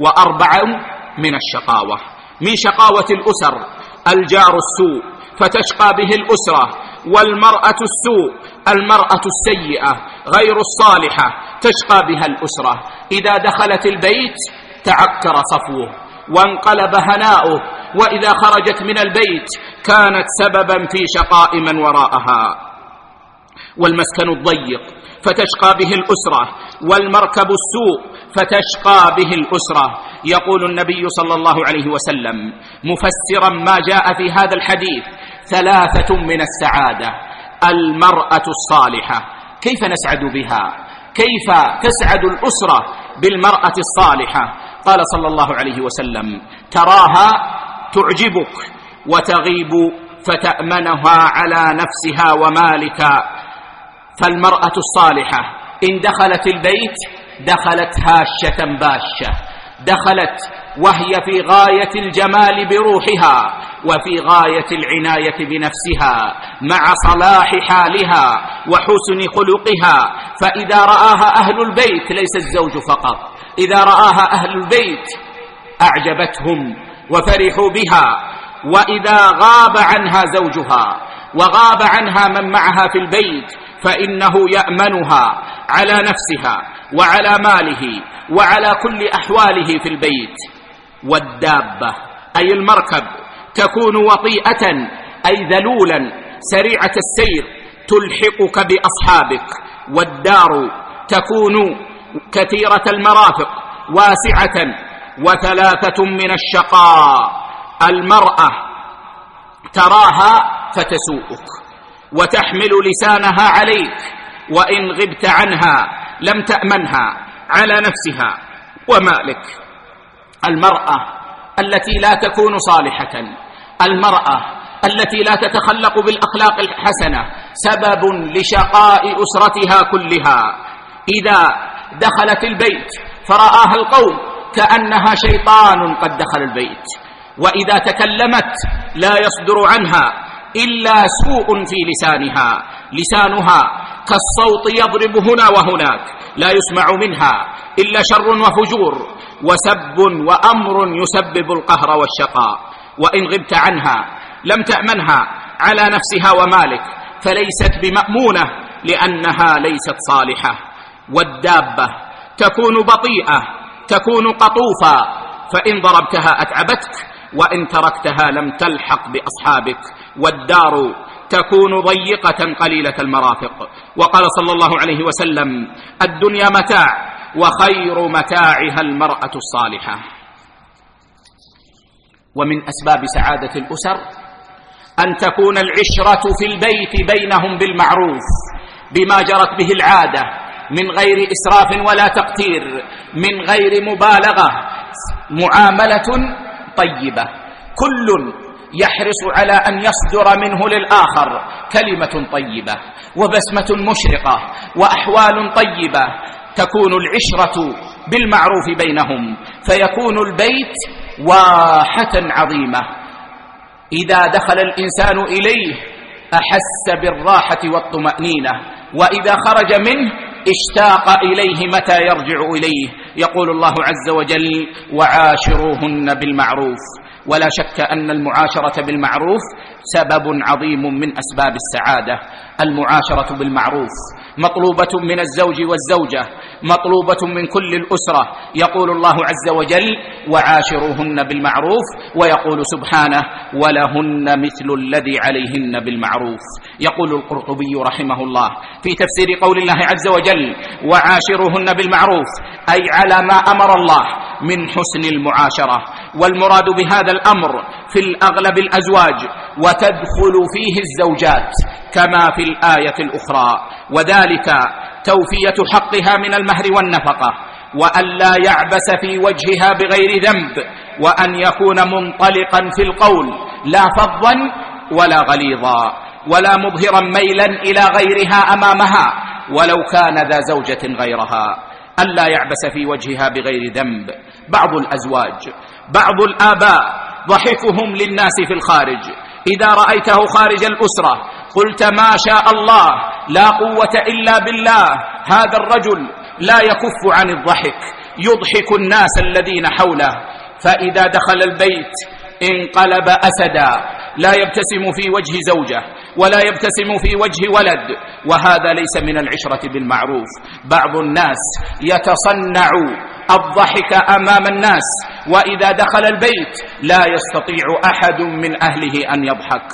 4 من الشقاوة، من شقاوة الأسر: الجار السوء فتشقى به الأسرة، والمرأة السوء، المرأة السيئة غير الصالحة تشقى بها الأسرة. إذا دخلت البيت تعكر صفوه وانقلب هناؤه، وإذا خرجت من البيت كانت سببا في شقاء من وراءها. والمسكن الضيق فتشقى به الأسرة، والمركب السوء فتشقى به الأسرة. يقول النبي صلى الله عليه وسلم مفسرا ما جاء في هذا الحديث: 3 من السعادة: المرأة الصالحة. كيف نسعد بها؟ كيف تسعد الأسرة بالمرأة الصالحة؟ قال صلى الله عليه وسلم: تراها تعجبك وتغيب فتأمنها على نفسها ومالك. فالمرأة الصالحة إن دخلت البيت دخلت هاشة باشة، دخلت وهي في غاية الجمال بروحها، وفي غاية العناية بنفسها، مع صلاح حالها وحسن خلقها. فإذا رآها أهل البيت، ليس الزوج فقط، إذا رآها أهل البيت أعجبتهم وفرحوا بها. وإذا غاب عنها زوجها وغاب عنها من معها في البيت فإنه يأمنها على نفسها وعلى ماله وعلى كل أحواله في البيت. والدابة أي المركب تكون وطيئة أي ذلولا سريعة السير تلحقك بأصحابك. والدار تكون كثيرة المرافق واسعة. 3 من الشقاء: المرأة تراها فتسوءك وتحمل لسانها عليك، وإن غبت عنها لم تأمنها على نفسها ومالك. المرأة التي لا تكون صالحة، المرأة التي لا تتخلق بالأخلاق الحسنة سبب لشقاء أسرتها كلها. إذا دخلت البيت فرآها القوم كأنها شيطان قد دخل البيت، وإذا تكلمت لا يصدر عنها إلا سوء في لسانها، لسانها كالصوت يضرب هنا وهناك، لا يسمع منها إلا شر وفجور وسب وأمر يسبب القهر والشقاء. وإن غبت عنها لم تأمنها على نفسها ومالك، فليست بمأمونة لأنها ليست صالحة. والدابة تكون بطيئة، تكون قطوفة، فإن ضربتها أتعبتك، وإن تركتها لم تلحق بأصحابك. والدار تكون ضيقة قليلة المرافق. وقال صلى الله عليه وسلم: الدنيا متاع وخير متاعها المرأة الصالحة. ومن أسباب سعادة الأسر أن تكون العشرة في البيت بينهم بالمعروف بما جرت به العادة، من غير إسراف ولا تقتير، من غير مبالغة، معاملة طيبة. كل يحرص على أن يصدر منه للآخر كلمة طيبة وبسمة مشرقة وأحوال طيبة. تكون العشرة بالمعروف بينهم، فيكون البيت واحة عظيمة. إذا دخل الإنسان إليه أحس بالراحة والطمأنينة، وإذا خرج منه اشتاق إليه متى يرجع إليه. يقول الله عز وجل: وعاشروهن بالمعروف ولا شك أن المعاشرة بالمعروف سبب عظيم من أسباب السعادة. المعاشرة بالمعروف مطلوبة من الزوج والزوجة، مطلوبة من كل الأسرة. يقول الله عز وجل: وعاشروهن بالمعروف، ويقول سبحانه: ولهن مثل الذي عليهن بالمعروف. يقول القرطبي رحمه الله في تفسير قول الله عز وجل: وعاشروهن بالمعروف، أي على ما أمر الله من حسن المعاشرة. والمراد بهذا الأمر في الأغلب الأزواج، وتدخل فيه الزوجات كما في الآية الأخرى، وذلك توفية حقها من المهر والنفقة، وأن لا يعبس في وجهها بغير ذنب، وأن يكون منطلقا في القول لا فظا ولا غليظا، ولا مظهرا ميلا إلى غيرها أمامها ولو كان ذا زوجة غيرها، ألا يعبس في وجهها بغير ذنب. بعض الأزواج، بعض الآباء ضحكهم للناس في الخارج، إذا رأيته خارج الأسرة قلت: ما شاء الله لا قوة إلا بالله، هذا الرجل لا يكف عن الضحك، يضحك الناس الذين حوله، فإذا دخل البيت انقلب أسدا، لا يبتسم في وجه زوجه ولا يبتسم في وجه ولد، وهذا ليس من العشرة بالمعروف. بعض الناس يتصنع الضحك أمام الناس، وإذا دخل البيت لا يستطيع أحد من أهله أن يضحك.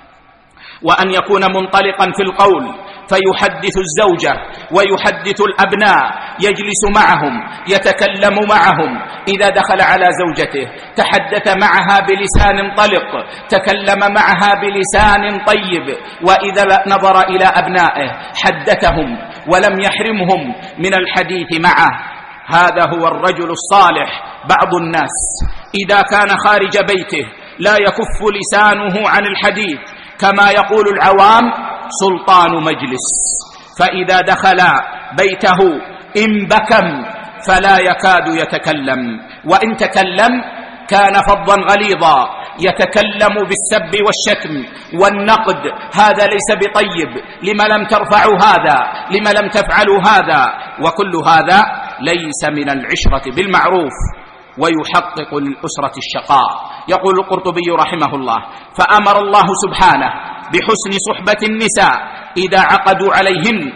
وأن يكون منطلقا في القول فيحدث الزوجة ويحدث الأبناء، يجلس معهم يتكلم معهم. إذا دخل على زوجته تحدث معها بلسان طلق، تكلم معها بلسان طيب، وإذا نظر إلى أبنائه حدثهم ولم يحرمهم من الحديث معه. هذا هو الرجل الصالح. بعض الناس إذا كان خارج بيته لا يكف لسانه عن الحديث، كما يقول العوام: سلطان مجلس، فإذا دخل بيته انبكم فلا يكاد يتكلم، وإن تكلم كان فظا غليظا، يتكلم بالسب والشتم والنقد: هذا ليس بطيب، لما لم ترفعوا هذا، لما لم تفعلوا هذا، وكل هذا ليس من العشرة بالمعروف، ويحقق للأسرة الشقاء. يقول القرطبي رحمه الله: فأمر الله سبحانه بحسن صحبة النساء إذا عقدوا عليهن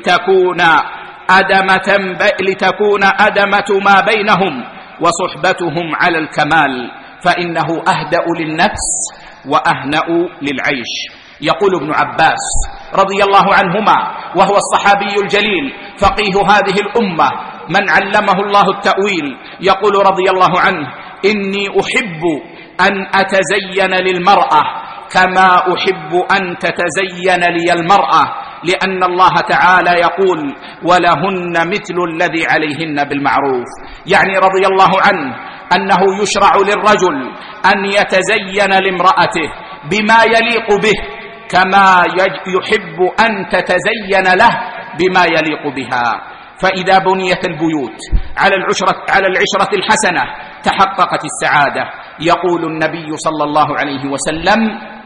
لتكون أدمة ما بينهم وصحبتهم على الكمال، فإنه أهدأ للنفس وأهنأ للعيش. يقول ابن عباس رضي الله عنهما، وهو الصحابي الجليل فقيه هذه الأمة من علمه الله التأويل، يقول رضي الله عنه: إني أحب أن أتزين للمرأة كما أحب أن تتزين لي المرأة، لأن الله تعالى يقول: ولهن مثل الذي عليهن بالمعروف. يعني رضي الله عنه أنه يشرع للرجل أن يتزين لامرأته بما يليق به، كما يحب أن تتزين له بما يليق بها. فإذا بنيت البيوت على العشرة الحسنة تحققت السعادة. يقول النبي صلى الله عليه وسلم: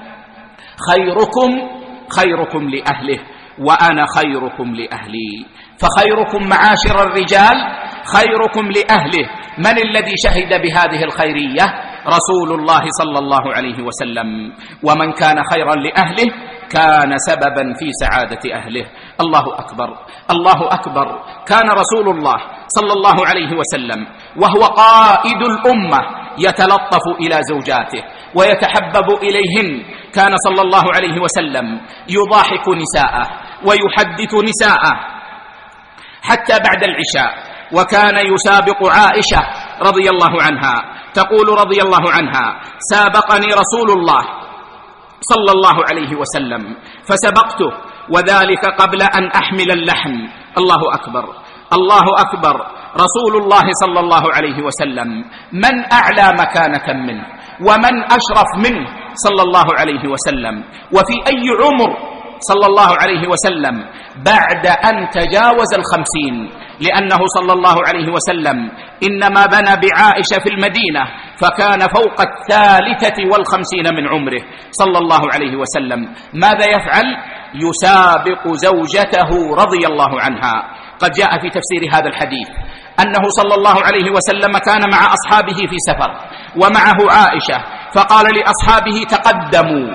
خيركم لأهله وأنا خيركم لأهلي. فخيركم معاشر الرجال خيركم لأهله. من الذي شهد بهذه الخيرية؟ رسول الله صلى الله عليه وسلم. ومن كان خيرا لأهله كان سببا في سعادة أهله. الله أكبر، الله أكبر. كان رسول الله صلى الله عليه وسلم وهو قائد الأمة يتلطف إلى زوجاته ويتحبب إليهن. كان صلى الله عليه وسلم يضاحك نساءه ويحدث نساءه حتى بعد العشاء. وكان يسابق عائشة رضي الله عنها، تقول رضي الله عنها: سابقني رسول الله صلى الله عليه وسلم فسبقته، وذلك قبل أن أحمل اللحم. الله أكبر، الله أكبر. رسول الله صلى الله عليه وسلم من أعلى مكانة منه ومن أشرف منه صلى الله عليه وسلم؟ وفي أي عمر صلى الله عليه وسلم؟ بعد أن تجاوز 50، لأنه صلى الله عليه وسلم إنما بنى بعائشة في المدينة فكان فوق 53 من عمره صلى الله عليه وسلم. ماذا يفعل؟ يسابق زوجته رضي الله عنها. قد جاء في تفسير هذا الحديث أنه صلى الله عليه وسلم كان مع أصحابه في سفر ومعه عائشة، فقال لأصحابه تقدموا،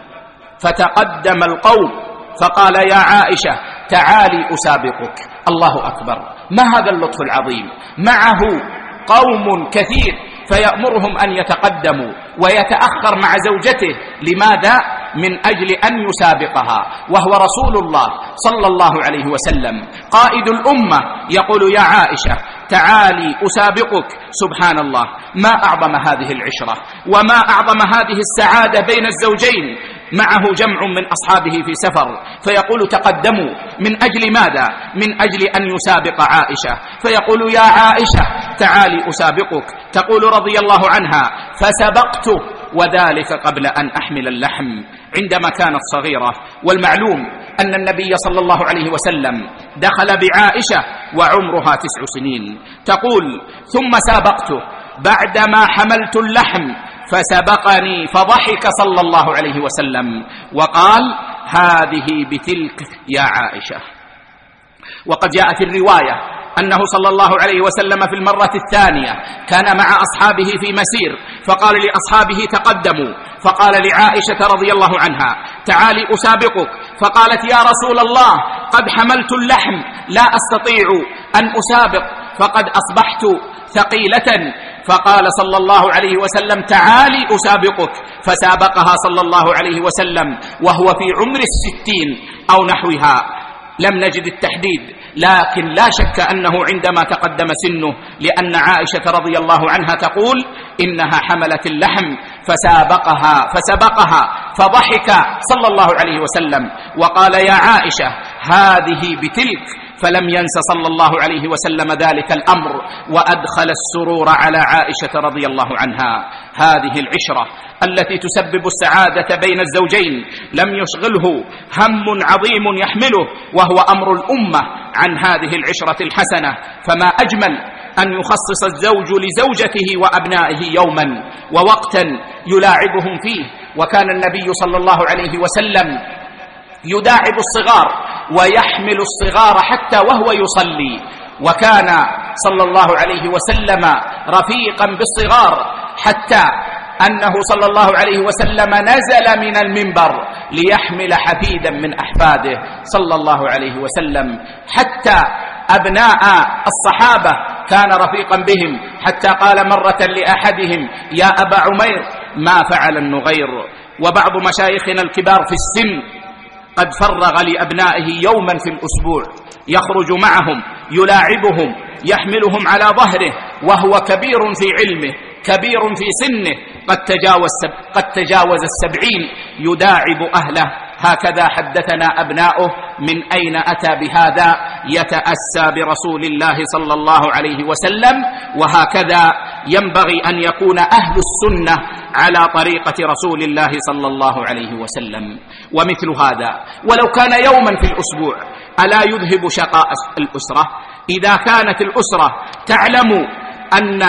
فتقدم القوم، فقال يا عائشة تعالي أسابقك. الله أكبر، ما هذا اللطف العظيم! معه قوم كثير فيأمرهم أن يتقدموا ويتأخر مع زوجته. لماذا؟ من أجل أن يسابقها، وهو رسول الله صلى الله عليه وسلم قائد الأمة، يقول يا عائشة تعالي أسابقك. سبحان الله، ما أعظم هذه العشرة وما أعظم هذه السعادة بين الزوجين. معه جمع من أصحابه في سفر فيقول تقدموا، من أجل ماذا؟ من أجل أن يسابق عائشة، فيقول يا عائشة تعالي أسابقك. تقول رضي الله عنها فسبقته، وذلك قبل أن أحمل اللحم عندما كانت صغيرة. والمعلوم أن النبي صلى الله عليه وسلم دخل بعائشة وعمرها 9 سنين. تقول ثم سابقته بعدما حملت اللحم فسبقني فضحك صلى الله عليه وسلم وقال هذه بتلك يا عائشة. وقد جاء في الرواية أنه صلى الله عليه وسلم في المرة الثانية كان مع أصحابه في مسير، فقال لأصحابه تقدموا، فقال لعائشة رضي الله عنها تعالي أسابقك، فقالت يا رسول الله قد حملت اللحم لا أستطيع أن أسابق فقد أصبحت ثقيلة. فقال صلى الله عليه وسلم تعالي أسابقك، فسابقها صلى الله عليه وسلم وهو في عمر 60 أو نحوها، لم نجد التحديد، لكن لا شك أنه عندما تقدم سنه، لأن عائشة رضي الله عنها تقول إنها حملت اللحم فسبقها فضحك صلى الله عليه وسلم وقال يا عائشة هذه بتلك، فلم ينس صلى الله عليه وسلم ذلك الأمر وأدخل السرور على عائشة رضي الله عنها. هذه العشرة التي تسبب السعادة بين الزوجين لم يشغله هم عظيم يحمله وهو أمر الأمة عن هذه العشرة الحسنة. فما أجمل أن يخصص الزوج لزوجته وأبنائه يوما ووقتا يلاعبهم فيه. وكان النبي صلى الله عليه وسلم يداعب الصغار ويحمل الصغار حتى وهو يصلي، وكان صلى الله عليه وسلم رفيقا بالصغار، حتى أنه صلى الله عليه وسلم نزل من المنبر ليحمل حفيدا من أحفاده صلى الله عليه وسلم، حتى أبناء الصحابة كان رفيقا بهم، حتى قال مرة لأحدهم يا أبا عمير ما فعل النغير. وبعض مشايخنا الكبار في السن قد فرغ لأبنائه يوما في الأسبوع يخرج معهم يلاعبهم يحملهم على ظهره، وهو كبير في علمه كبير في سنه قد تجاوز 70 يداعب أهله. هكذا حدثنا أبناؤه من أين أتى بهذا، يتأسى برسول الله صلى الله عليه وسلم. وهكذا ينبغي أن يكون أهل السنة على طريقة رسول الله صلى الله عليه وسلم. ومثل هذا ولو كان يوما في الأسبوع ألا يذهب شقاء الأسرة؟ إذا كانت الأسرة تعلم أن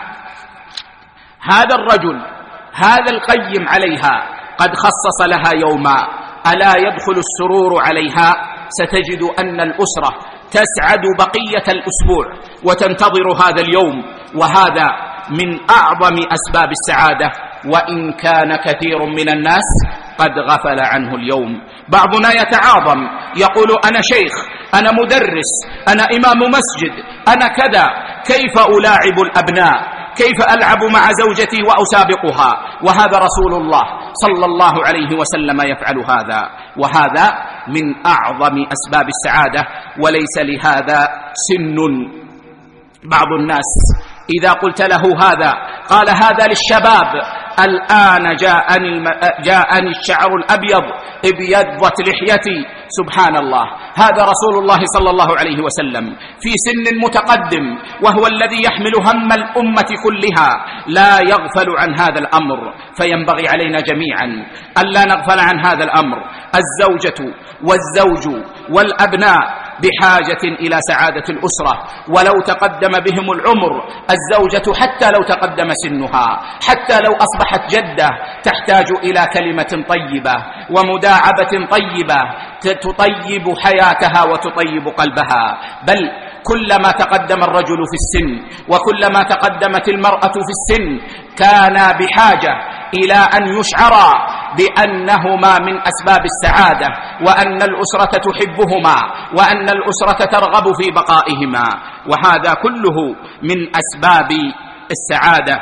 هذا الرجل هذا القيم عليها قد خصص لها يوما، ألا يدخل السرور عليها؟ ستجد أن الأسرة تسعد بقية الأسبوع وتنتظر هذا اليوم، وهذا من أعظم أسباب السعادة، وإن كان كثير من الناس قد غفل عنه اليوم. بعضنا يتعاظم يقول أنا شيخ، أنا مدرس، أنا إمام مسجد، أنا كذا، كيف ألاعب الأبناء؟ كيف ألعب مع زوجتي وأسابقها؟ وهذا رسول الله صلى الله عليه وسلم يفعل هذا، وهذا من أعظم أسباب السعادة، وليس لهذا سن. بعض الناس إذا قلت له هذا قال هذا للشباب، الآن جاءني الشعر الأبيض ابيضت لحيتي. سبحان الله، هذا رسول الله صلى الله عليه وسلم في سن متقدم، وهو الذي يحمل هم الأمة كلها، لا يغفل عن هذا الأمر. فينبغي علينا جميعا ألا نغفل عن هذا الأمر. الزوجة والزوج والأبناء بحاجة إلى سعادة الأسرة، ولو تقدم بهم العمر. الزوجة حتى لو تقدم سنها، حتى لو أصبحت جدة، تحتاج إلى كلمة طيبة ومداعبة طيبة تطيب حياتها وتطيب قلبها، بل كلما تقدم الرجل في السن وكلما تقدمت المرأة في السن كانا بحاجة إلى أن يشعرا بأنهما من أسباب السعادة، وأن الأسرة تحبهما، وأن الأسرة ترغب في بقائهما، وهذا كله من أسباب السعادة،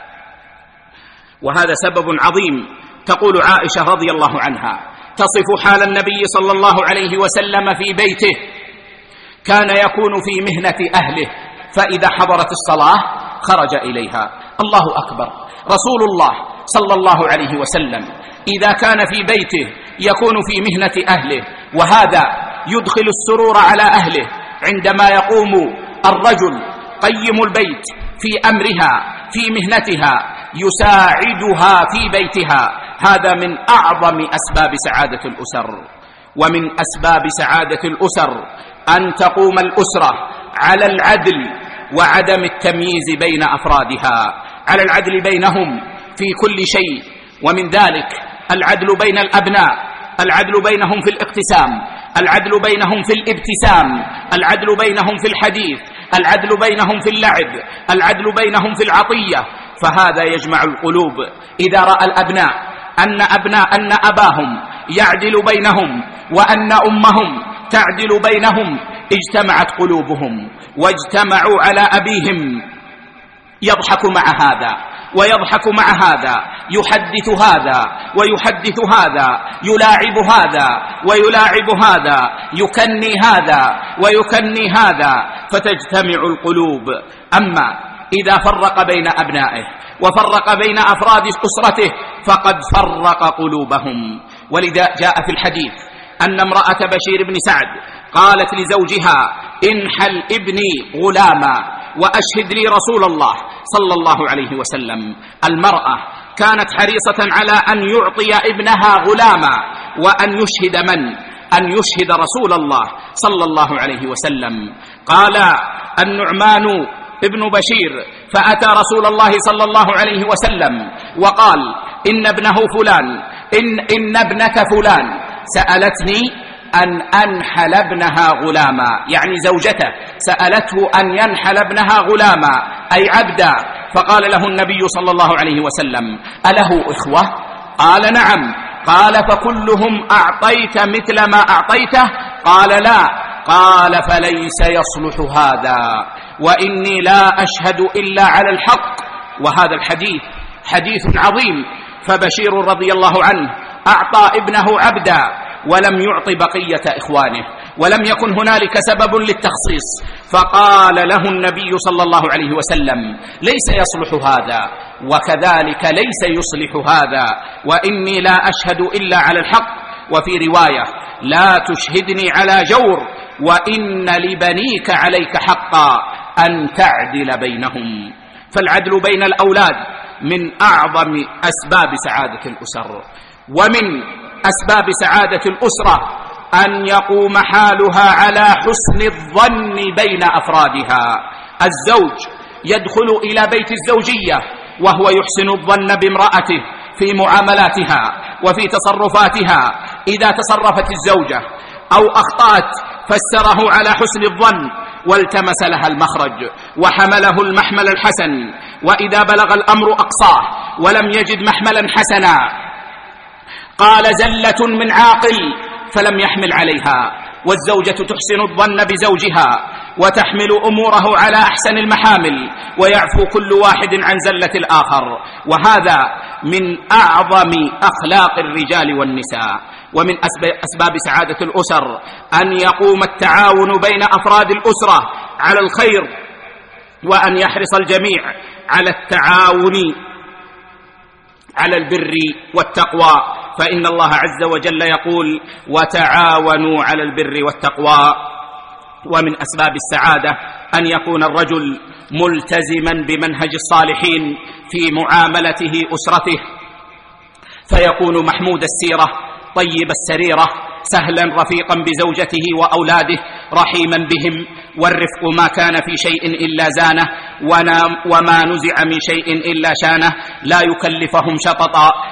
وهذا سبب عظيم. تقول عائشة رضي الله عنها تصف حال النبي صلى الله عليه وسلم في بيته: كان يكون في مهنة أهله، فإذا حضرت الصلاة خرج إليها. الله أكبر! رسول الله صلى الله عليه وسلم إذا كان في بيته يكون في مهنة أهله، وهذا يدخل السرور على أهله عندما يقوم الرجل قيم البيت في أمرها في مهنتها يساعدها في بيتها. هذا من أعظم أسباب سعادة الأسر. ومن أسباب سعادة الأسر أن تقوم الأسرة على العدل وعدم التمييز بين أفرادها، على العدل بينهم في كل شيء، ومن ذلك العدل بين الأبناء، العدل بينهم في الاقتسام، العدل بينهم في الابتسام، العدل بينهم في الحديث، العدل بينهم في اللعب، العدل بينهم في العطية، فهذا يجمع القلوب. إذا رأى الأبناء أن أباهم يعدل بينهم وأن أمهم تعدل بينهم اجتمعت قلوبهم واجتمعوا على أبيهم، يضحك مع هذا ويضحك مع هذا، يحدث هذا ويحدث هذا، يلاعب هذا ويلاعب هذا، يكني هذا ويكني هذا، فتجتمع القلوب. أما إذا فرق بين أبنائه وفرق بين أفراد أسرته فقد فرق قلوبهم. ولذا جاء في الحديث أن امرأة بشير بن سعد قالت لزوجها: انحل ابني غلاما وأشهد لي رسول الله صلى الله عليه وسلم. المرأة كانت حريصة على أن يعطي ابنها غلاما وأن يشهد أن يشهد رسول الله صلى الله عليه وسلم. قال النعمان ابن بشير فأتى رسول الله صلى الله عليه وسلم وقال: إن ابنه فلان إن ابنك فلان سألتني أن أنحل ابنها غلاما، يعني زوجته سألته أن ينحل ابنها غلاما أي عبدا. فقال له النبي صلى الله عليه وسلم: أله إخوة؟ قال: نعم. قال: فكلهم أعطيت مثل ما أعطيته؟ قال: لا. قال: فليس يصلح هذا، وإني لا أشهد إلا على الحق. وهذا الحديث حديث عظيم. فبشير رضي الله عنه أعطى ابنه عبدا ولم يعط بقية إخوانه، ولم يكن هنالك سبب للتخصيص، فقال له النبي صلى الله عليه وسلم: ليس يصلح هذا، وكذلك ليس يصلح هذا، وإني لا أشهد إلا على الحق. وفي رواية: لا تشهدني على جور، وإن لبنيك عليك حقا أن تعدل بينهم. فالعدل بين الأولاد من أعظم أسباب سعادة الأسر. ومن أسباب سعادة الأسرة أن يقوم حالها على حسن الظن بين أفرادها. الزوج يدخل إلى بيت الزوجية وهو يحسن الظن بامرأته في معاملاتها وفي تصرفاتها. إذا تصرفت الزوجة أو أخطأت فسره على حسن الظن والتمس لها المخرج وحمله المحمل الحسن. وإذا بلغ الأمر أقصاه ولم يجد محملا حسنا قال: زلة من عاقل، فلم يحمل عليها. والزوجة تحسن الظن بزوجها وتحمل أموره على أحسن المحامل، ويعفو كل واحد عن زلة الآخر، وهذا من أعظم أخلاق الرجال والنساء. ومن أسباب سعادة الأسر أن يقوم التعاون بين أفراد الأسرة على الخير، وأن يحرص الجميع على التعاون على البر والتقوى، فإن الله عز وجل يقول: وتعاونوا على البر والتقوى. ومن أسباب السعادة أن يكون الرجل ملتزما بمنهج الصالحين في معاملته أسرته، فيكون محمود السيرة طيب السريرة، سهلا رفيقا بزوجته وأولاده، رحيما بهم، والرفق ما كان في شيء إلا زانه، وما نزع من شيء إلا شانه، لا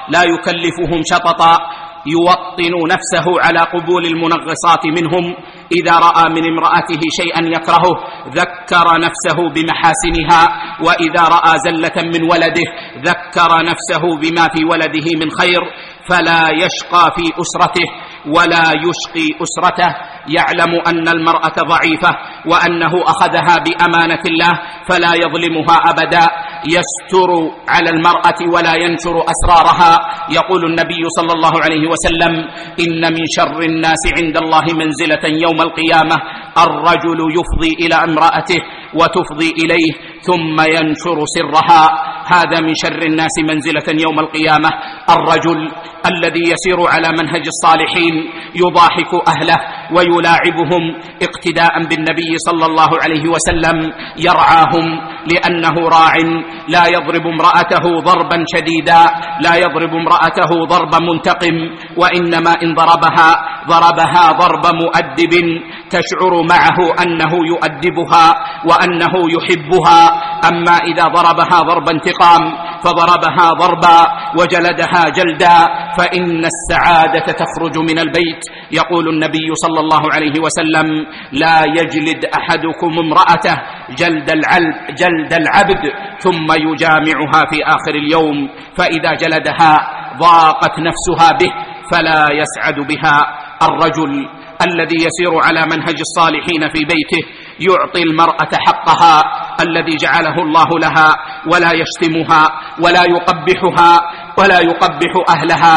يكلفهم شططا، يوطن نفسه على قبول المنغصات منهم إذا رأى من امرأته شيئا يكرهه ذكر نفسه بمحاسنها، وإذا رأى زلة من ولده ذكر نفسه بما في ولده من خير، فلا يشقى في أسرته ولا يشقي أسرته. يعلم أن المرأة ضعيفة وأنه أخذها بأمانة الله فلا يظلمها أبدا، يستر على المرأة ولا ينشر أسرارها. يقول النبي صلى الله عليه وسلم: إن من شر الناس عند الله منزلة يوم القيامة الرجل يفضي إلى امرأته وتفضي إليه ثم ينشر سرها. هذا من شر الناس منزلة يوم القيامة الرجل الذي يسير على منهج الصالحين، يضاحك أهله ويلاعبهم اقتداء بالنبي صلى الله عليه وسلم، يرعاهم لأنه راع، لا يضرب امرأته ضربا شديدا، لا يضرب امرأته ضربا منتقم، وإنما إن ضربها ضرب مؤدب تشعر معه أنه يؤدبها وأنه يحبها. أما إذا ضربها ضرب انتقام فضربها ضربا وجلدها جلدا فإن السعادة تخرج من البيت. يقول النبي صلى الله عليه وسلم: لا يجلد أحدكم امرأته جلد العبد ثم يجامعها في آخر اليوم، فإذا جلدها ضاقت نفسها به فلا يسعد بها. الرجل الذي يسير على منهج الصالحين في بيته يعطي المرأة حقها الذي جعله الله لها، ولا يشتمها ولا يقبحها ولا يقبح أهلها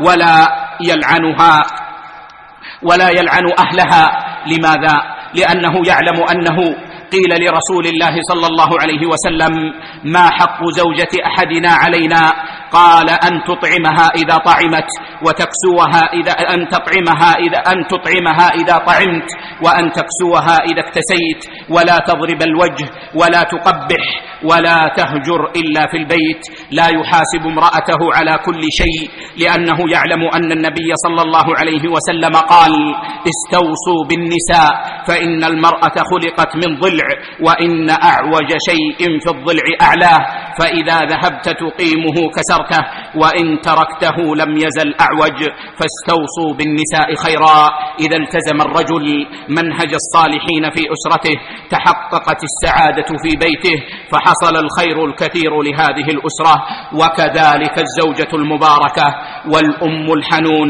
ولا يلعن أهلها. لماذا؟ لأنه يعلم أنه قيل لرسول الله صلى الله عليه وسلم: ما حق زوجة أحدنا علينا؟ قال: أن تطعمها إذا طعمت، وتكسوها أن تطعمها إذا طعمت، وأن تكسوها إذا اكتسيت، ولا تضرب الوجه ولا تقبح ولا تهجر إلا في البيت. لا يحاسب امرأته على كل شيء، لأنه يعلم أن النبي صلى الله عليه وسلم قال: استوصوا بالنساء فإن المرأة خلقت من ضلع، وإن أعوج شيء في الضلع أعلاه، فإذا ذهبت تقيمه كسرته، وإن تركته لم يزل أعوج، فاستوصوا بالنساء خيرا. إذا التزم الرجل منهج الصالحين في أسرته تحققت السعادة في بيته، فحصل الخير الكثير لهذه الأسرة. وكذلك الزوجة المباركة والأم الحنون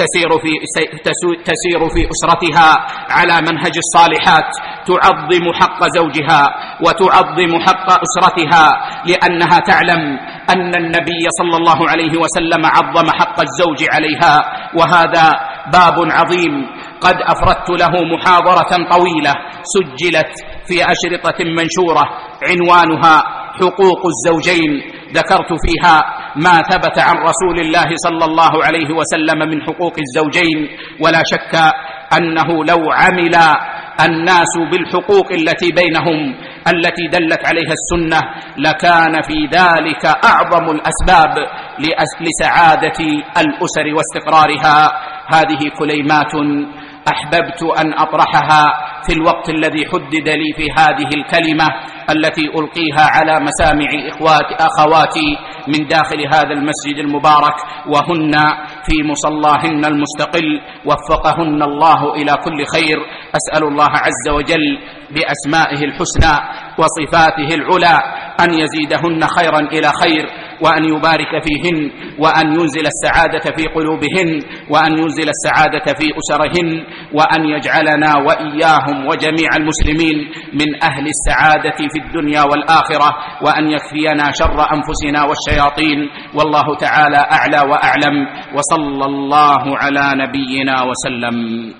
تسير في أسرتها على منهج الصالحات، تعظم حق زوجها وتعظم حق أسرتها، لأنها تعلم أن النبي صلى الله عليه وسلم عظم حق الزوج عليها. وهذا باب عظيم قد أفردت له محاضرة طويلة سجلت في أشرطة منشورة عنوانها حقوق الزوجين، ذكرت فيها ما ثبت عن رسول الله صلى الله عليه وسلم من حقوق الزوجين. ولا شك أنه لو عمل الناس بالحقوق التي بينهم التي دلت عليها السنة لكان في ذلك أعظم الأسباب لسعادة الأسر واستقرارها. هذه كليمات أحببت أن أطرحها في الوقت الذي حدد لي في هذه الكلمة التي ألقيها على مسامع أخواتي من داخل هذا المسجد المبارك، وهن في مصلاهن المستقل، وفقهن الله إلى كل خير. أسأل الله عز وجل بأسمائه الحسنى وصفاته العلى أن يزيدهن خيرا إلى خير، وأن يبارك فيهن، وأن ينزل السعادة في قلوبهن، وأن ينزل السعادة في أسرهن، وأن يجعلنا وإياهم وجميع المسلمين من أهل السعادة في الدنيا والآخرة، وأن يكفينا شر أنفسنا والشياطين. والله تعالى أعلى وأعلم، وصلى الله على نبينا وسلم.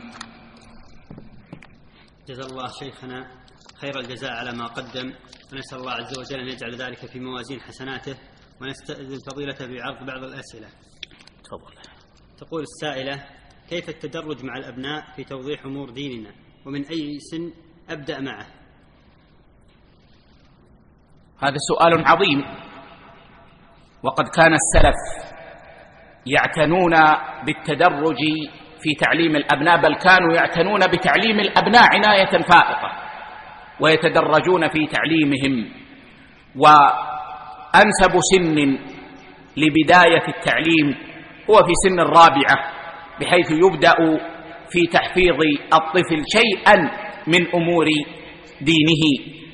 جزا الله شيخنا خير الجزاء على ما قدم، ونسأل الله عز وجل أن يجعل ذلك في موازين حسناته. ونستأذن فضيلته بعرض بعض الأسئلة. تفضل. تقول السائلة: كيف التدرج مع الأبناء في توضيح أمور ديننا، ومن أي سن أبدأ معه؟ هذا سؤال عظيم، وقد كان السلف يعتنون بالتدرج في تعليم الأبناء، بل كانوا يعتنون بتعليم الأبناء عناية فائقة، ويتدرجون في تعليمهم. وأنسب سن لبداية التعليم هو في سن الرابعة، بحيث يبدأ في تحفيظ الطفل شيئا من أمور دينه.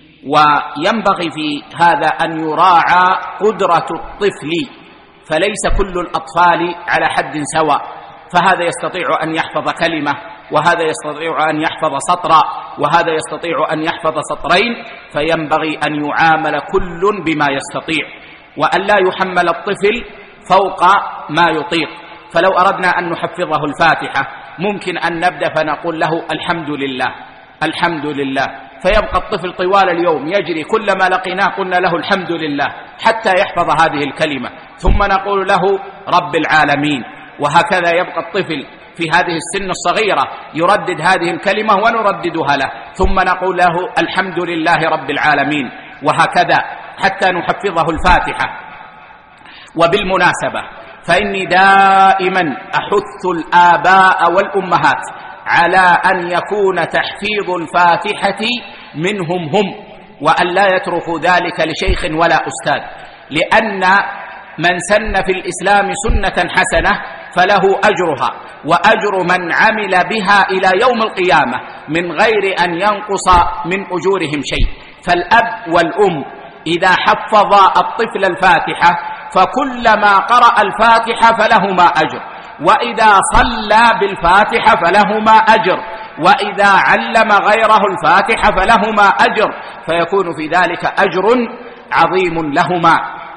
وينبغي في هذا أن يراعى قدرة الطفل، فليس كل الأطفال على حد سواء، فهذا يستطيع أن يحفظ كلمة، وهذا يستطيع أن يحفظ سطرا، وهذا يستطيع أن يحفظ سطرين، فينبغي أن يعامل كل بما يستطيع، وأن لا يحمل الطفل فوق ما يطيق. فلو أردنا أن نحفظه الفاتحة ممكن أن نبدأ فنقول له الحمد لله الحمد لله، فيبقى الطفل طوال اليوم يجري، كلما لقيناه قلنا له الحمد لله حتى يحفظ هذه الكلمة، ثم نقول له رب العالمين، وهكذا يبقى الطفل في هذه السن الصغيرة يردد هذه الكلمة ونرددها له، ثم نقول له الحمد لله رب العالمين، وهكذا حتى نحفظه الفاتحة. وبالمناسبة فإني دائما أحث الآباء والأمهات على أن يكون تحفيظ الفاتحة منهم هم، وأن لا يتركوا ذلك لشيخ ولا أستاذ، لأن من سن في الإسلام سنة حسنة فله أجرها وأجر من عمل بها إلى يوم القيامة من غير أن ينقص من أجورهم شيء. فالأب والأم إذا حفظا الطفل الفاتحة فكلما قرأ الفاتحة فلهما أجر، وإذا صلى بالفاتحة فلهما أجر، وإذا علم غيره الفاتحة فلهما أجر، فيكون في ذلك أجر عظيم لهما.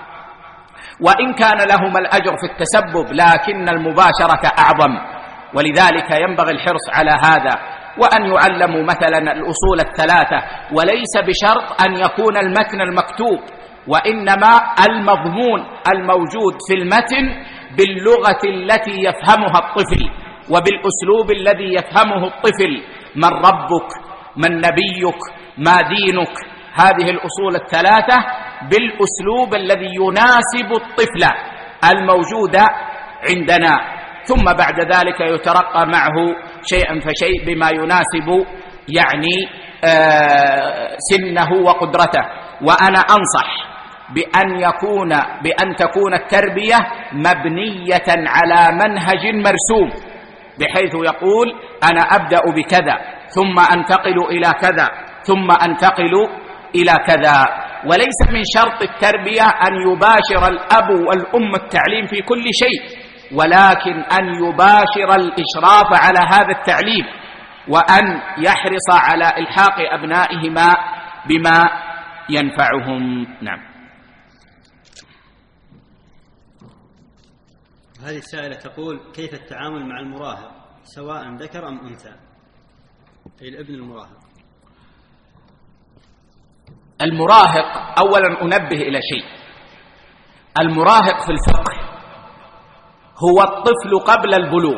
وإن كان لهما الأجر في التسبب لكن المباشرة أعظم، ولذلك ينبغي الحرص على هذا، وأن يعلموا مثلا الأصول الثلاثة، وليس بشرط أن يكون المتن المكتوب، وإنما المضمون الموجود في المتن باللغة التي يفهمها الطفل وبالأسلوب الذي يفهمه الطفل. من ربك، من نبيك، ما دينك، هذه الأصول الثلاثة بالأسلوب الذي يناسب الطفل الموجود عندنا، ثم بعد ذلك يترقى معه شيئا فشيء بما يناسب يعني سنه وقدرته. وأنا أنصح بأن تكون التربية مبنية على منهج مرسوم، بحيث يقول أنا أبدأ بكذا ثم أنتقل إلى كذا ثم أنتقل إلى كذا. وليس من شرط التربية أن يباشر الأب والأم التعليم في كل شيء، ولكن أن يباشر الإشراف على هذا التعليم، وأن يحرص على إلحاق أبنائهما بما ينفعهم. نعم. هذه السائلة تقول: كيف التعامل مع المراهق سواء ذكر أم أنثى، أي الابن المراهق؟ المراهق أولا أنبه إلى شيء: المراهق في الفقه هو الطفل قبل البلوغ.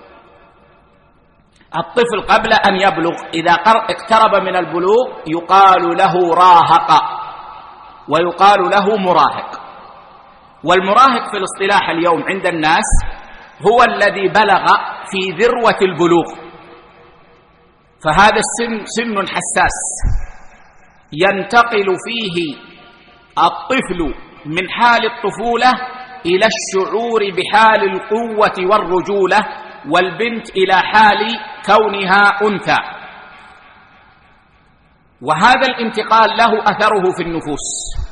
الطفل قبل أن يبلغ إذا اقترب من البلوغ يقال له راهق ويقال له مراهق. والمراهق في الاصطلاح اليوم عند الناس هو الذي بلغ في ذروة البلوغ، فهذا السن سن حساس ينتقل فيه الطفل من حال الطفولة إلى الشعور بحال القوة والرجولة، والبنت إلى حال كونها أنثى، وهذا الانتقال له أثره في النفوس،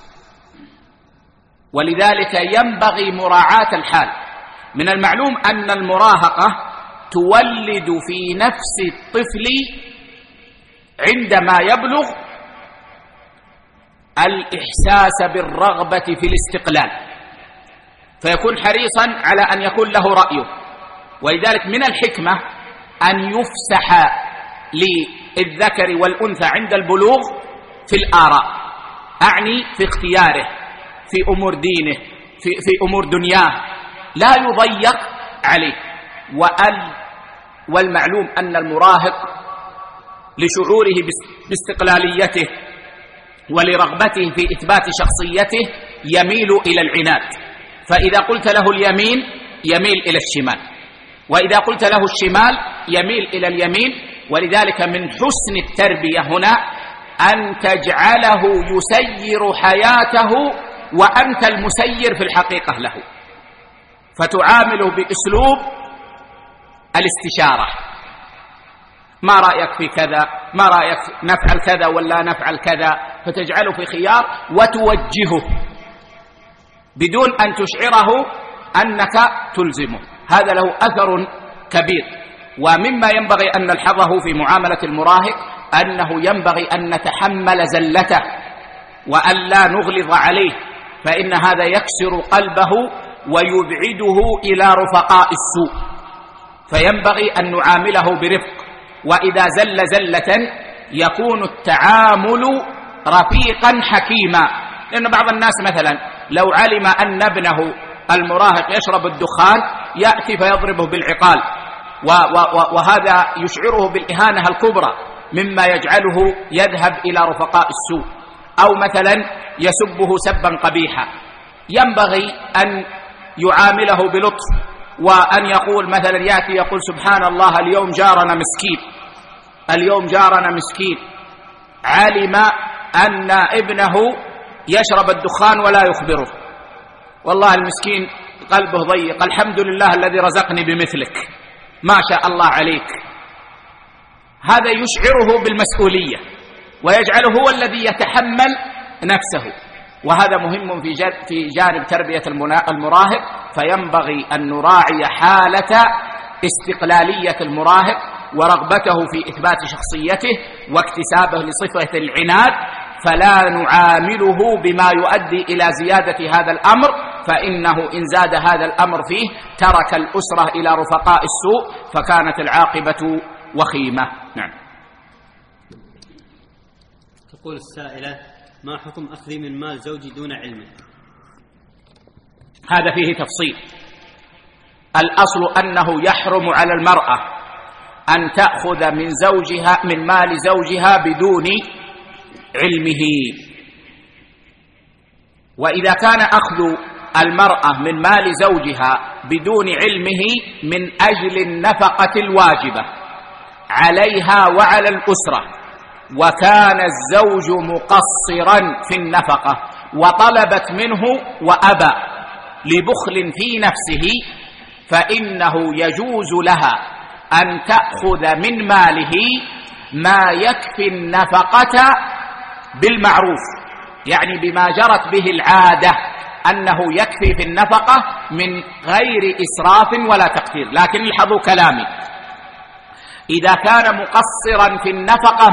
ولذلك ينبغي مراعاة الحال. من المعلوم أن المراهقة تولد في نفس الطفل عندما يبلغ الإحساس بالرغبة في الاستقلال، فيكون حريصا على أن يكون له رأيه. ولذلك من الحكمة أن يفسح للذكر والأنثى عند البلوغ في الآراء، أعني في اختياره، في أمور دينه، في أمور دنياه، لا يضيق عليه. والمعلوم أن المراهق لشعوره باستقلاليته ولرغبته في إثبات شخصيته يميل إلى العناد، فإذا قلت له اليمين يميل إلى الشمال، وإذا قلت له الشمال يميل إلى اليمين. ولذلك من حسن التربية هنا أن تجعله يسير حياته وأنت المسير في الحقيقة له، فتعامله بأسلوب الاستشارة، ما رأيك في كذا، ما رأيك نفعل كذا ولا نفعل كذا، فتجعله في خيار وتوجهه بدون أن تشعره أنك تلزمه. هذا له أثر كبير. ومما ينبغي أن نلحظه في معاملة المراهق أنه ينبغي أن نتحمل زلته وأن لا نغلظ عليه، فإن هذا يكسر قلبه ويبعده إلى رفقاء السوء، فينبغي أن نعامله برفق. وإذا زل زلة يكون التعامل رفيقا حكيما، لأن بعض الناس مثلا لو علم أن ابنه المراهق يشرب الدخان يأتي فيضربه بالعقال، وهذا يشعره بالإهانة الكبرى مما يجعله يذهب إلى رفقاء السوء. أو مثلا يسبه سبا قبيحا، ينبغي أن يعامله بلطف، وأن يقول مثلا يأتي يقول سبحان الله اليوم جارنا مسكين، اليوم جارنا مسكين، علم أن ابنه يشرب الدخان ولا يخبره، والله المسكين قلبه ضيق، الحمد لله الذي رزقني بمثلك، ما شاء الله عليك. هذا يشعره بالمسؤولية ويجعله هو الذي يتحمل نفسه، وهذا مهم في جانب تربية المراهق. فينبغي أن نراعي حالة استقلالية المراهق ورغبته في إثبات شخصيته واكتسابه لصفة العناد، فلا نعامله بما يؤدي إلى زيادة هذا الأمر، فإنه إن زاد هذا الأمر فيه ترك الأسرة إلى رفقاء السوء فكانت العاقبة وخيمة. نعم. تقول السائلة: ما حكم أخذي من مال زوجي دون علمه؟ هذا فيه تفصيل. الأصل أنه يحرم على المرأة أن تأخذ من مال زوجها بدون علمه. وإذا كان أخذ المرأة من مال زوجها بدون علمه من أجل النفقة الواجبة عليها وعلى الأسرة، وكان الزوج مقصرا في النفقة وطلبت منه وأبى لبخل في نفسه، فإنه يجوز لها أن تأخذ من ماله ما يكفي النفقة بالمعروف، يعني بما جرت به العادة أنه يكفي في النفقة من غير إسراف ولا تقتير. لكن الحظوا كلامي، إذا كان مقصرا في النفقة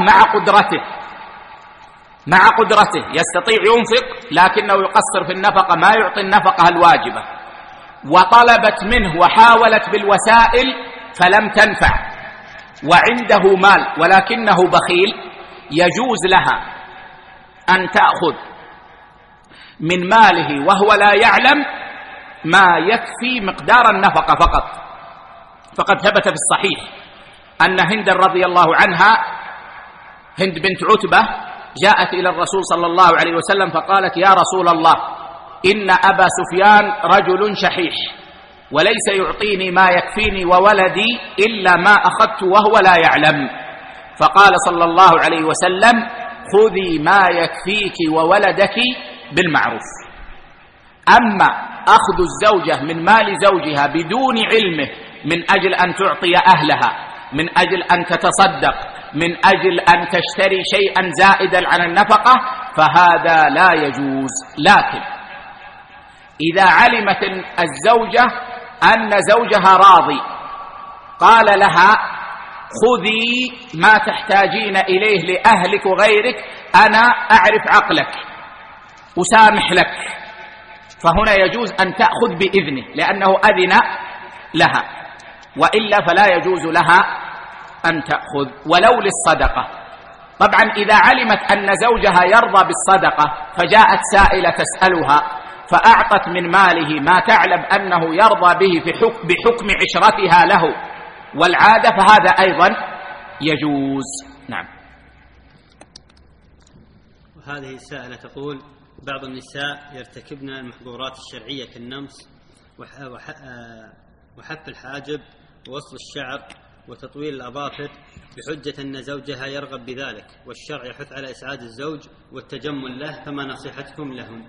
مع قدرته يستطيع ينفق لكنه يقصر في النفقة، ما يعطي النفقة الواجبة، وطلبت منه وحاولت بالوسائل فلم تنفع، وعنده مال ولكنه بخيل، يجوز لها أن تأخذ من ماله وهو لا يعلم ما يكفي مقدار النفقة فقط. فقد ثبت في الصحيح أن هند رضي الله عنها، هند بنت عتبة، جاءت إلى الرسول صلى الله عليه وسلم فقالت: يا رسول الله، إن أبا سفيان رجل شحيح وليس يعطيني ما يكفيني وولدي إلا ما أخذت وهو لا يعلم. فقال صلى الله عليه وسلم: خذي ما يكفيك وولدك بالمعروف. أما أخذ الزوجة من مال زوجها بدون علمه من أجل أن تعطي أهلها، من أجل أن تتصدق، من أجل أن تشتري شيئا زائدا عن النفقة، فهذا لا يجوز. لكن إذا علمت الزوجة أن زوجها راضي، قال لها: خذي ما تحتاجين إليه لأهلك وغيرك، أنا أعرف عقلك أسامح لك، فهنا يجوز أن تأخذ بإذنه لأنه أذن لها، وإلا فلا يجوز لها أن تأخذ ولو للصدقة. طبعا إذا علمت أن زوجها يرضى بالصدقة فجاءت سائلة تسألها فأعطت من ماله ما تعلم أنه يرضى به بحكم عشرتها له والعادة، فهذا أيضا يجوز. نعم. وهذه السائلة تقول: بعض النساء يرتكبن المحظورات الشرعية كالنمس وحف الحاجب ووصل الشعر وتطويل الأظافر بحجة أن زوجها يرغب بذلك، والشرع يحث على إسعاد الزوج والتجمل له، فما نصيحتكم لهم؟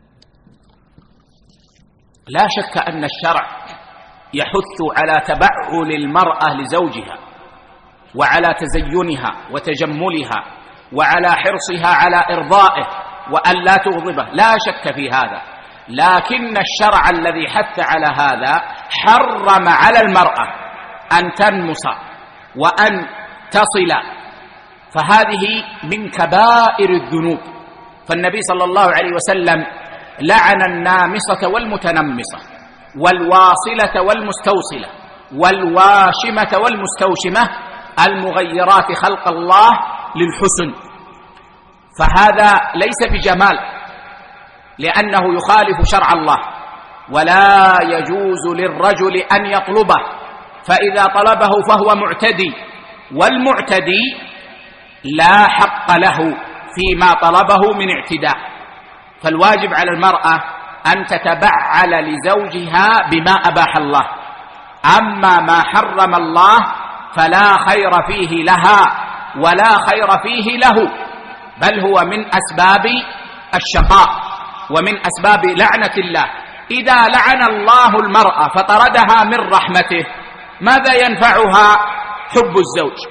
لا شك أن الشرع يحث على تبعل المرأة لزوجها، وعلى تزينها وتجملها وعلى حرصها على إرضائه وأن لا تغضبه، لا شك في هذا. لكن الشرع الذي حث على هذا حرم على المرأة أن تنمص وأن تصل، فهذه من كبائر الذنوب. فالنبي صلى الله عليه وسلم لعن النامصة والمتنمصة والواصلة والمستوصلة والواشمة والمستوشمة المغيرات خلق الله للحسن، فهذا ليس بجمال لأنه يخالف شرع الله، ولا يجوز للرجل أن يطلبه، فإذا طلبه فهو معتدي، والمعتدي لا حق له فيما طلبه من اعتداء. فالواجب على المرأة أن تتبعل لزوجها بما أباح الله، أما ما حرم الله فلا خير فيه لها ولا خير فيه له، بل هو من أسباب الشقاء ومن أسباب لعنة الله. إذا لعن الله المرأة فطردها من رحمته ماذا ينفعها حب الزوج؟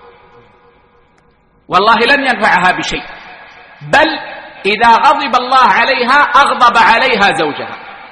والله لن ينفعها بشيء، بل إذا غضب الله عليها أغضب عليها زوجها،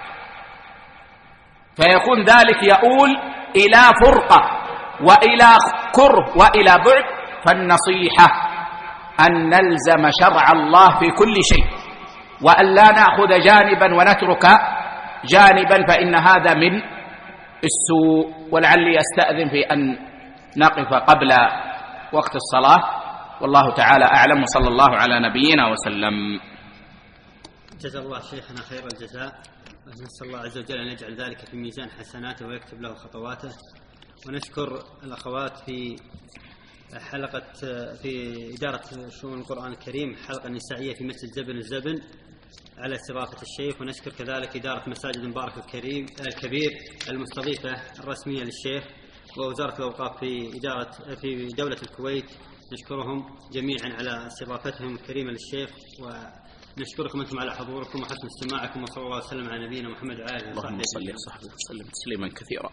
فيكون ذلك يؤول إلى فرقة وإلى كره وإلى بعد. فالنصيحة أن نلزم شرع الله في كل شيء، وأن لا نأخذ جانبا ونترك جانبا، فإن هذا من السوء. ولعلي أستأذن في أن نقف قبل وقت الصلاة، والله تعالى أعلم، وصلى الله على نبينا وسلم. جزا الله شيخنا خير الجزاء، ونسأل الله عز وجل أن يجعل ذلك في ميزان حسناته ويكتب له خطواته. ونشكر الأخوات في حلقة في إدارة شؤون القرآن الكريم، حلقة نسائية في مسجد زبن الزبن على استضافة الشيخ. ونشكر كذلك إدارة مساجد مبارك الكبير المستضيفة الرسمية للشيخ، ووزارة الأوقاف في دولة الكويت، نشكرهم جميعا على استضافتهم الكريمة للشيخ، ونشكركم أنتم على حضوركم وحسن استماعكم، وصلى الله وسلم على نبينا محمد وعلى آله وصحبه. اللهم صل وسلم تسليما كثيرا.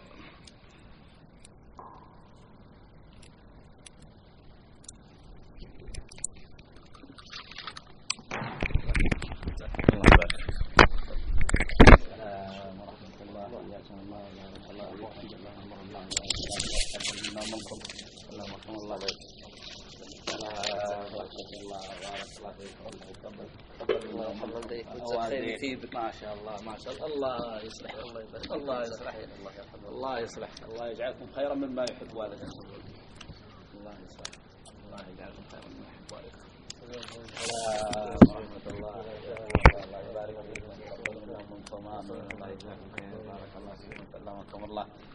ما شاء الله ما شاء الله، الله يصلح الله يبارك الله يصلح الله يصلح الله يجعلكم خيرا مما يحب والدكم، الله يصلح الله يجعلكم خيرا مما يحب والدكم. السلام ورحمة الله الله يبارك فيكم، الله يجزاكم خير، بارك الله فيكم، سلمكم الله.